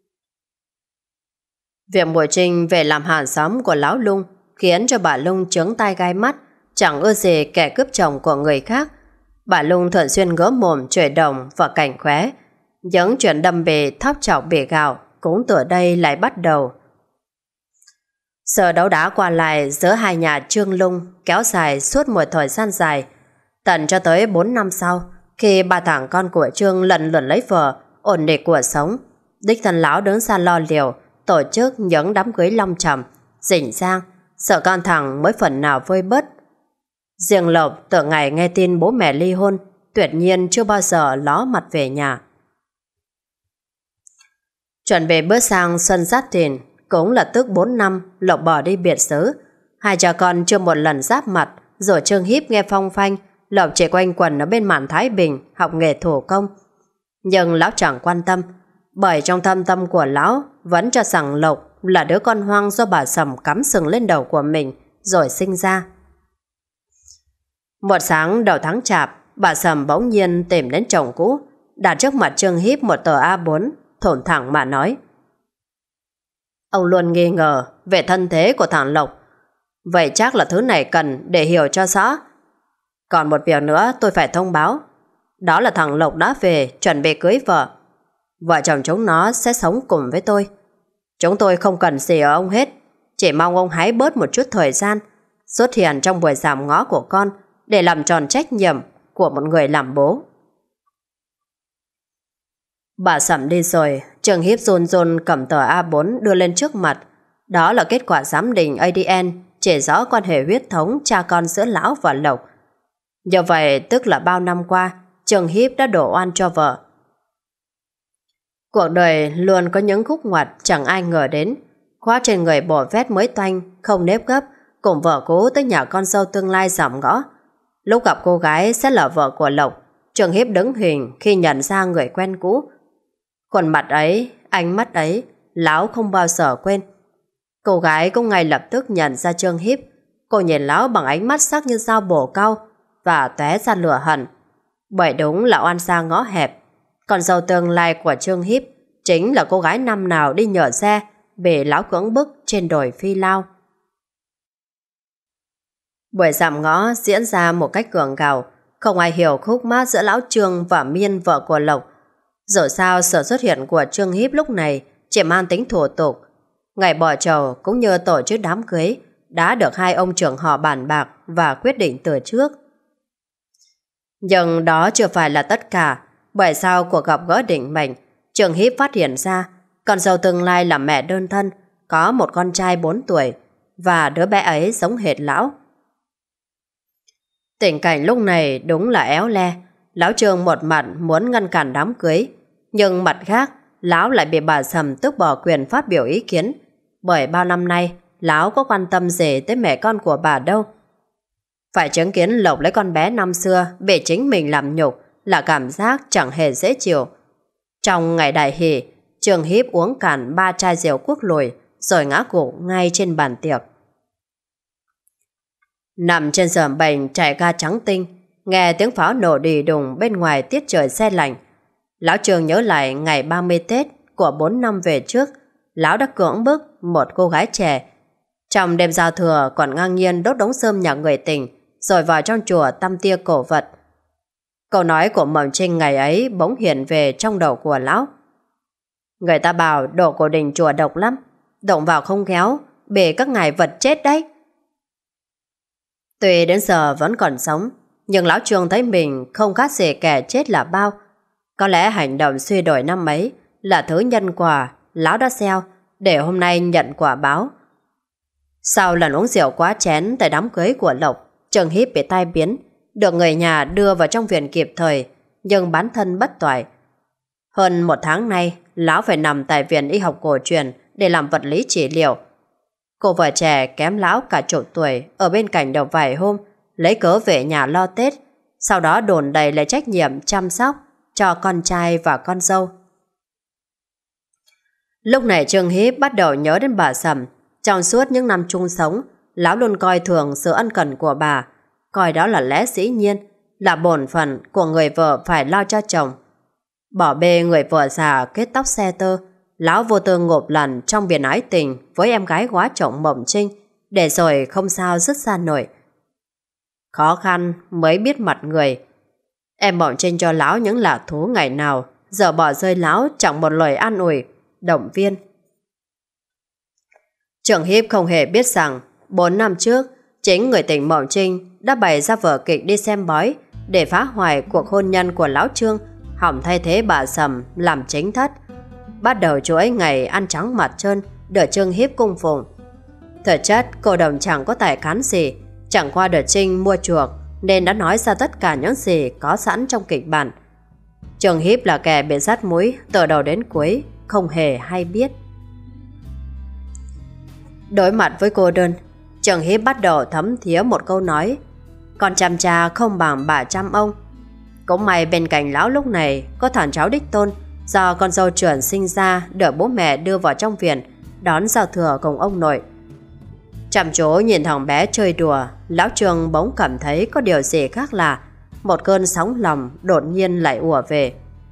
Việc Mộ Trinh về làm hàng xóm của lão Lung khiến cho bà Lung trướng tai gai mắt, chẳng ưa gì kẻ cướp chồng của người khác. Bà Lung thường xuyên gỡ mồm chửi đồng và cảnh khóe. Những chuyện đâm bề thóc chọc bể gạo cũng từ đây lại bắt đầu. Sự đấu đá qua lại giữa hai nhà Trương Lung kéo dài suốt một thời gian dài, tận cho tới 4 năm sau, khi ba thằng con của Trương lần lượt lấy vợ, ổn định cuộc sống. Đích thân lão đứng ra lo liệu, tổ chức những đám cưới long trọng, rình rang, sợ con thằng mới phần nào vơi bớt. Riêng Lộc từ ngày nghe tin bố mẹ ly hôn, tuyệt nhiên chưa bao giờ ló mặt về nhà. Chuẩn bị bước sang xuân Giáp Thìn, cũng là tức 4 năm Lộc bỏ đi biệt xứ. Hai cha con chưa một lần giáp mặt, rồi Trương Hiếp nghe phong phanh Lộc chỉ quanh quẩn ở bên mạn Thái Bình học nghề thủ công. Nhưng lão chẳng quan tâm, bởi trong thâm tâm của lão vẫn cho rằng Lộc là đứa con hoang do bà Sầm cắm sừng lên đầu của mình rồi sinh ra. Một sáng đầu tháng Chạp, bà Sầm bỗng nhiên tìm đến chồng cũ, đặt trước mặt Trương Hiếp một tờ A4, thổn thẳng mà nói. Ông luôn nghi ngờ về thân thế của thằng Lộc, vậy chắc là thứ này cần để hiểu cho rõ. Còn một việc nữa tôi phải thông báo, đó là thằng Lộc đã về chuẩn bị cưới vợ. Vợ chồng chúng nó sẽ sống cùng với tôi. Chúng tôi không cần gì ở ông hết, chỉ mong ông hãy bớt một chút thời gian xuất hiện trong buổi giảm ngõ của con để làm tròn trách nhiệm của một người làm bố. Bà Sầm đi rồi, Trương Hiếp run run cầm tờ A4 đưa lên trước mặt. Đó là kết quả giám định ADN chỉ rõ quan hệ huyết thống cha con giữa lão và Lộc. Như vậy tức là bao năm qua Trương Hiếp đã đổ oan cho vợ. Cuộc đời luôn có những khúc ngoặt chẳng ai ngờ đến. Khoác trên người bổ vét mới toanh, không nếp gấp, cùng vợ cũ tới nhà con dâu tương lai giảm ngõ. Lúc gặp cô gái sẽ là vợ của Lộc, Trương Hiếp đứng hình khi nhận ra người quen cũ. Khuôn mặt ấy, ánh mắt ấy, lão không bao giờ quên. Cô gái cũng ngay lập tức nhận ra Trương Hiếp. Cô nhìn lão bằng ánh mắt sắc như dao bổ cau và tóe ra lửa hận. Bởi đúng là oan xa ngõ hẹp. Con dâu tương lai của Trương Hiếp chính là cô gái năm nào đi nhờ xe bị lão cưỡng bức trên đồi Phi Lao. Buổi giảm ngõ diễn ra một cách gượng gạo, không ai hiểu khúc mắc giữa lão Trương và Miên vợ của Lộc. Dù sao sự xuất hiện của Trương Hiếp lúc này chỉ mang tính thủ tục. Ngày bỏ trầu cũng như tổ chức đám cưới đã được hai ông trưởng họ bàn bạc và quyết định từ trước. Nhưng đó chưa phải là tất cả, bởi sau cuộc gặp gỡ định mệnh, Trương Hiếp phát hiện ra con dâu tương lai là mẹ đơn thân, có một con trai 4 tuổi và đứa bé ấy giống hệt lão. Tình cảnh lúc này đúng là éo le. Lão Trương một mặt muốn ngăn cản đám cưới, nhưng mặt khác lão lại bị bà Sầm tước bỏ quyền phát biểu ý kiến, bởi bao năm nay lão có quan tâm gì tới mẹ con của bà đâu. Phải chứng kiến Lộc lấy con bé năm xưa bị chính mình làm nhục là cảm giác chẳng hề dễ chịu. Trong ngày đại hỷ, Trương Hiếp uống cạn 3 chai rượu quốc lùi rồi ngã gục ngay trên bàn tiệc. Nằm trên giường bệnh trải ga trắng tinh, nghe tiếng pháo nổ đì đùng bên ngoài tiết trời se lạnh. Lão Trương nhớ lại ngày 30 Tết của 4 năm về trước, lão đã cưỡng bức một cô gái trẻ. Trong đêm giao thừa còn ngang nhiên đốt đống sơm nhà người tình, rồi vào trong chùa tăm tia cổ vật. Câu nói của Mộng Trinh ngày ấy bỗng hiện về trong đầu của lão. Người ta bảo đồ của đình chùa độc lắm, động vào không khéo, bể các ngài vật chết đấy. Tuy đến giờ vẫn còn sống, nhưng lão Trương thấy mình không khác gì kẻ chết là bao. Có lẽ hành động suy đổi năm ấy là thứ nhân quả lão đã gieo để hôm nay nhận quả báo. Sau lần uống rượu quá chén tại đám cưới của Lộc, Trương Hiếp bị tai biến, được người nhà đưa vào trong viện kịp thời, nhưng bản thân bất toại. Hơn 1 tháng nay, lão phải nằm tại viện y học cổ truyền để làm vật lý trị liệu. Cô vợ trẻ kém lão cả chục tuổi ở bên cạnh đầu vài hôm, lấy cớ về nhà lo Tết, sau đó đồn đầy lấy trách nhiệm chăm sóc cho con trai và con dâu. Lúc này Trương Hiếp bắt đầu nhớ đến bà Sầm. Trong suốt những năm chung sống, lão luôn coi thường sự ân cần của bà, coi đó là lẽ dĩ nhiên, là bổn phận của người vợ phải lo cho chồng. Bỏ bê người vợ già kết tóc xe tơ, lão vô tư ngộp lần trong biển ái tình với em gái quá chồng Mộng Trinh, để rồi không sao dứt ra nổi. Khó khăn mới biết mặt người. Em Mộng Trinh cho lão những lạc thú ngày nào, giờ bỏ rơi lão chẳng một lời an ủi, động viên. Trương Hiếp không hề biết rằng 4 năm trước, chính người tình Mộng Trinh đã bày ra vở kịch đi xem bói để phá hoại cuộc hôn nhân của lão Trương, hỏng thay thế bà Sầm làm chính thất. Bắt đầu chuỗi ngày ăn trắng mặt trơn được Trương Hiếp cung phụng. Thực chất cô đồng chẳng có tài cán gì, chẳng qua được Trinh mua chuộc nên đã nói ra tất cả những gì có sẵn trong kịch bản. Trương Hiếp là kẻ bị dắt mũi từ đầu đến cuối, không hề hay biết. Đối mặt với cô đơn, Trương Hiếp bắt đầu thấm thía một câu nói: con chăm cha không bằng bà chăm ông. Cũng may bên cạnh lão lúc này có thằng cháu đích tôn do con dâu trưởng sinh ra, được bố mẹ đưa vào trong viện đón giao thừa cùng ông nội. Chăm chú nhìn thằng bé chơi đùa, lão Trương bỗng cảm thấy có điều gì khác lạ. Một cơn sóng lòng đột nhiên lại ùa về.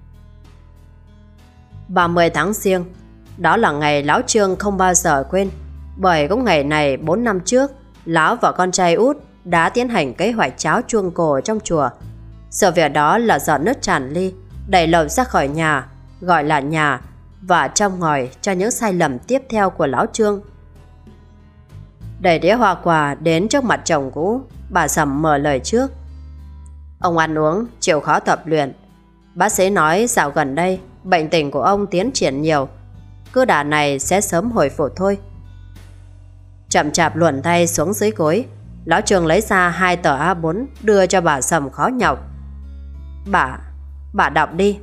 30 tháng Giêng, đó là ngày lão Trương không bao giờ quên, bởi cũng ngày này 4 năm trước, lão và con trai út đã tiến hành kế hoạch cháo chuông cổ trong chùa. Sự việc đó là giọt nước tràn ly, đẩy Lộc ra khỏi nhà, gọi là nhà, và trông ngòi cho những sai lầm tiếp theo của lão Trương. Đẩy đĩa hoa quả đến trước mặt chồng cũ, bà Sầm mở lời trước: ông ăn uống chịu khó tập luyện. Bác sĩ nói dạo gần đây bệnh tình của ông tiến triển nhiều, cứ đà này sẽ sớm hồi phục thôi. Chậm chạp luồn tay xuống dưới gối, lão Trương lấy ra 2 tờ A4 đưa cho bà Sầm khó nhọc. Bà đọc đi.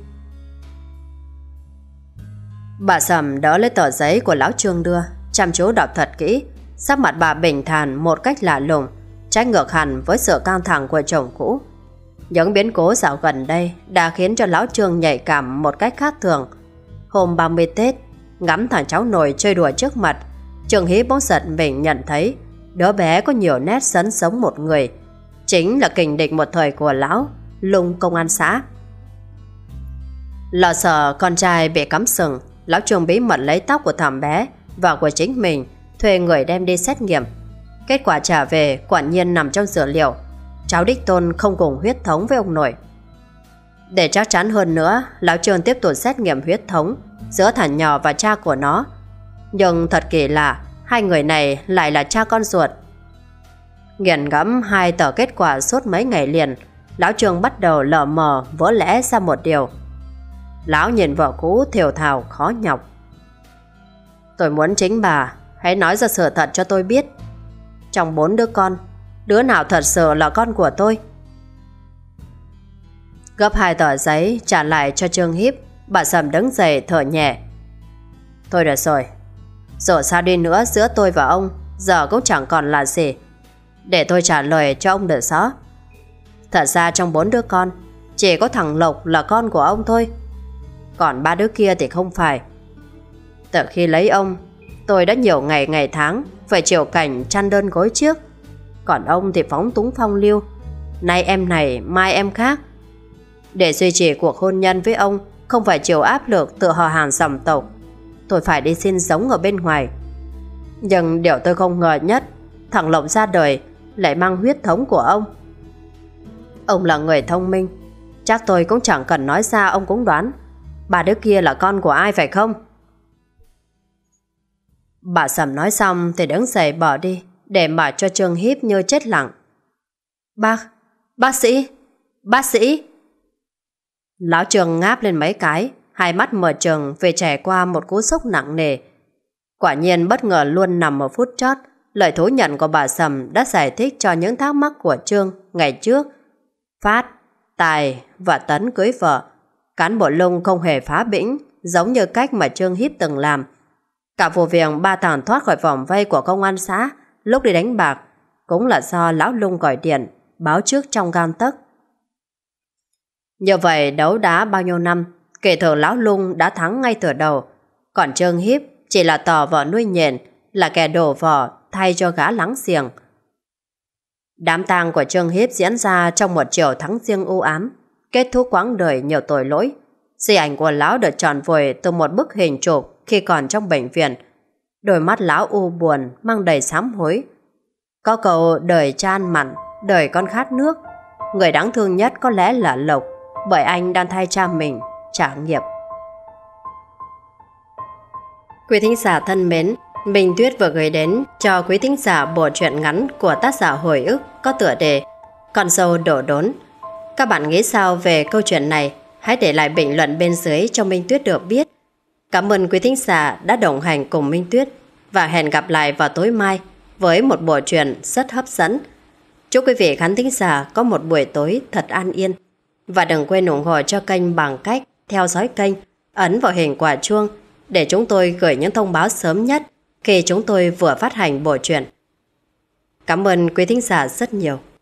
Bà Sầm đỡ lấy tờ giấy của lão Trương đưa, chăm chú đọc thật kỹ. Sắc mặt bà bình thản một cách lạ lùng, trái ngược hẳn với sự căng thẳng của chồng cũ. Những biến cố dạo gần đây đã khiến cho lão Trương nhạy cảm một cách khác thường. Hôm 30 Tết, ngắm thằng cháu nội chơi đùa trước mặt, Trương Hiếp bỗng giật mình nhận thấy đứa bé có nhiều nét sấn sống một người, chính là kình địch một thời của lão, Lung công an xã. Lo sợ con trai bị cắm sừng, lão Trương bí mật lấy tóc của thằng bé và của chính mình, thuê người đem đi xét nghiệm. Kết quả trả về quả nhiên nằm trong dữ liệu, cháu đích tôn không cùng huyết thống với ông nội. Để chắc chắn hơn nữa, lão Trương tiếp tục xét nghiệm huyết thống giữa thằng nhỏ và cha của nó. Nhưng thật kỳ lạ, hai người này lại là cha con ruột. Nghiền ngẫm 2 tờ kết quả suốt mấy ngày liền, lão Trương bắt đầu lờ mờ vỡ lẽ ra một điều. Lão nhìn vợ cũ thều thào khó nhọc: tôi muốn chính bà hãy nói ra sự thật cho tôi biết. Trong 4 đứa con, đứa nào thật sự là con của tôi? Gấp 2 tờ giấy trả lại cho Trương Hiếp, bà Sầm đứng dậy thở nhẹ: thôi được rồi, dù sao đi nữa giữa tôi và ông giờ cũng chẳng còn là gì. để tôi trả lời cho ông được rõ. Thật ra trong 4 đứa con, chỉ có thằng Lộc là con của ông thôi, còn 3 đứa kia thì không phải. Từ khi lấy ông, tôi đã nhiều ngày tháng phải chịu cảnh chăn đơn gối trước. Còn ông thì phóng túng phong lưu, nay em này mai em khác. Để duy trì cuộc hôn nhân với ông, không phải chịu áp lực từ họ hàng dòng tộc, tôi phải đi xin giống ở bên ngoài. Nhưng điều tôi không ngờ nhất, thằng Lộc ra đời lại mang huyết thống của ông. Ông là người thông minh, chắc tôi cũng chẳng cần nói ra ông cũng đoán 3 đứa kia là con của ai phải không? Bà Sầm nói xong thì đứng dậy bỏ đi, để mặc cho Trương Hiếp như chết lặng. Bác sĩ. Lão Trương ngáp lên mấy cái, hai mắt mở trừng vì trải qua một cú sốc nặng nề. Quả nhiên bất ngờ luôn nằm ở phút chót, lời thú nhận của bà Sầm đã giải thích cho những thắc mắc của Trương ngày trước. Phát, Tài và Tấn cưới vợ, cán bộ Lung không hề phá bĩnh giống như cách mà Trương Hiếp từng làm. Cả vụ việc 3 thằng thoát khỏi vòng vây của công an xã lúc đi đánh bạc cũng là do lão Lung gọi điện báo trước trong gang tấc. Như vậy đấu đá bao nhiêu năm, kể từ lão Lung đã thắng ngay từ đầu, còn Trương Hiếp chỉ là tỏ vỏ nuôi nhện, là kẻ đổ vỏ thay cho gã láng giềng. Đám tang của Trương Hiếp diễn ra trong một chiều tháng giêng u ám, kết thúc quãng đời nhiều tội lỗi. Di ảnh của lão được tròn vội từ một bức hình chụp khi còn trong bệnh viện. Đôi mắt lão u buồn, mang đầy sám hối. Có câu đời chan mặn, đời con khát nước. Người đáng thương nhất có lẽ là Lộc, bởi anh đang thay cha mình trả nghiệp. Quý thính giả thân mến, Minh Tuyết vừa gửi đến cho quý thính giả bộ truyện ngắn của tác giả Hồi ức có tựa đề Con dâu đổ đốn. Các bạn nghĩ sao về câu chuyện này? Hãy để lại bình luận bên dưới cho Minh Tuyết được biết. Cảm ơn quý thính giả đã đồng hành cùng Minh Tuyết, và hẹn gặp lại vào tối mai với một bộ truyện rất hấp dẫn. Chúc quý vị khán thính giả có một buổi tối thật an yên. Và đừng quên ủng hộ cho kênh bằng cách theo dõi kênh, ấn vào hình quả chuông để chúng tôi gửi những thông báo sớm nhất khi chúng tôi vừa phát hành bộ truyện. Cảm ơn quý thính giả rất nhiều.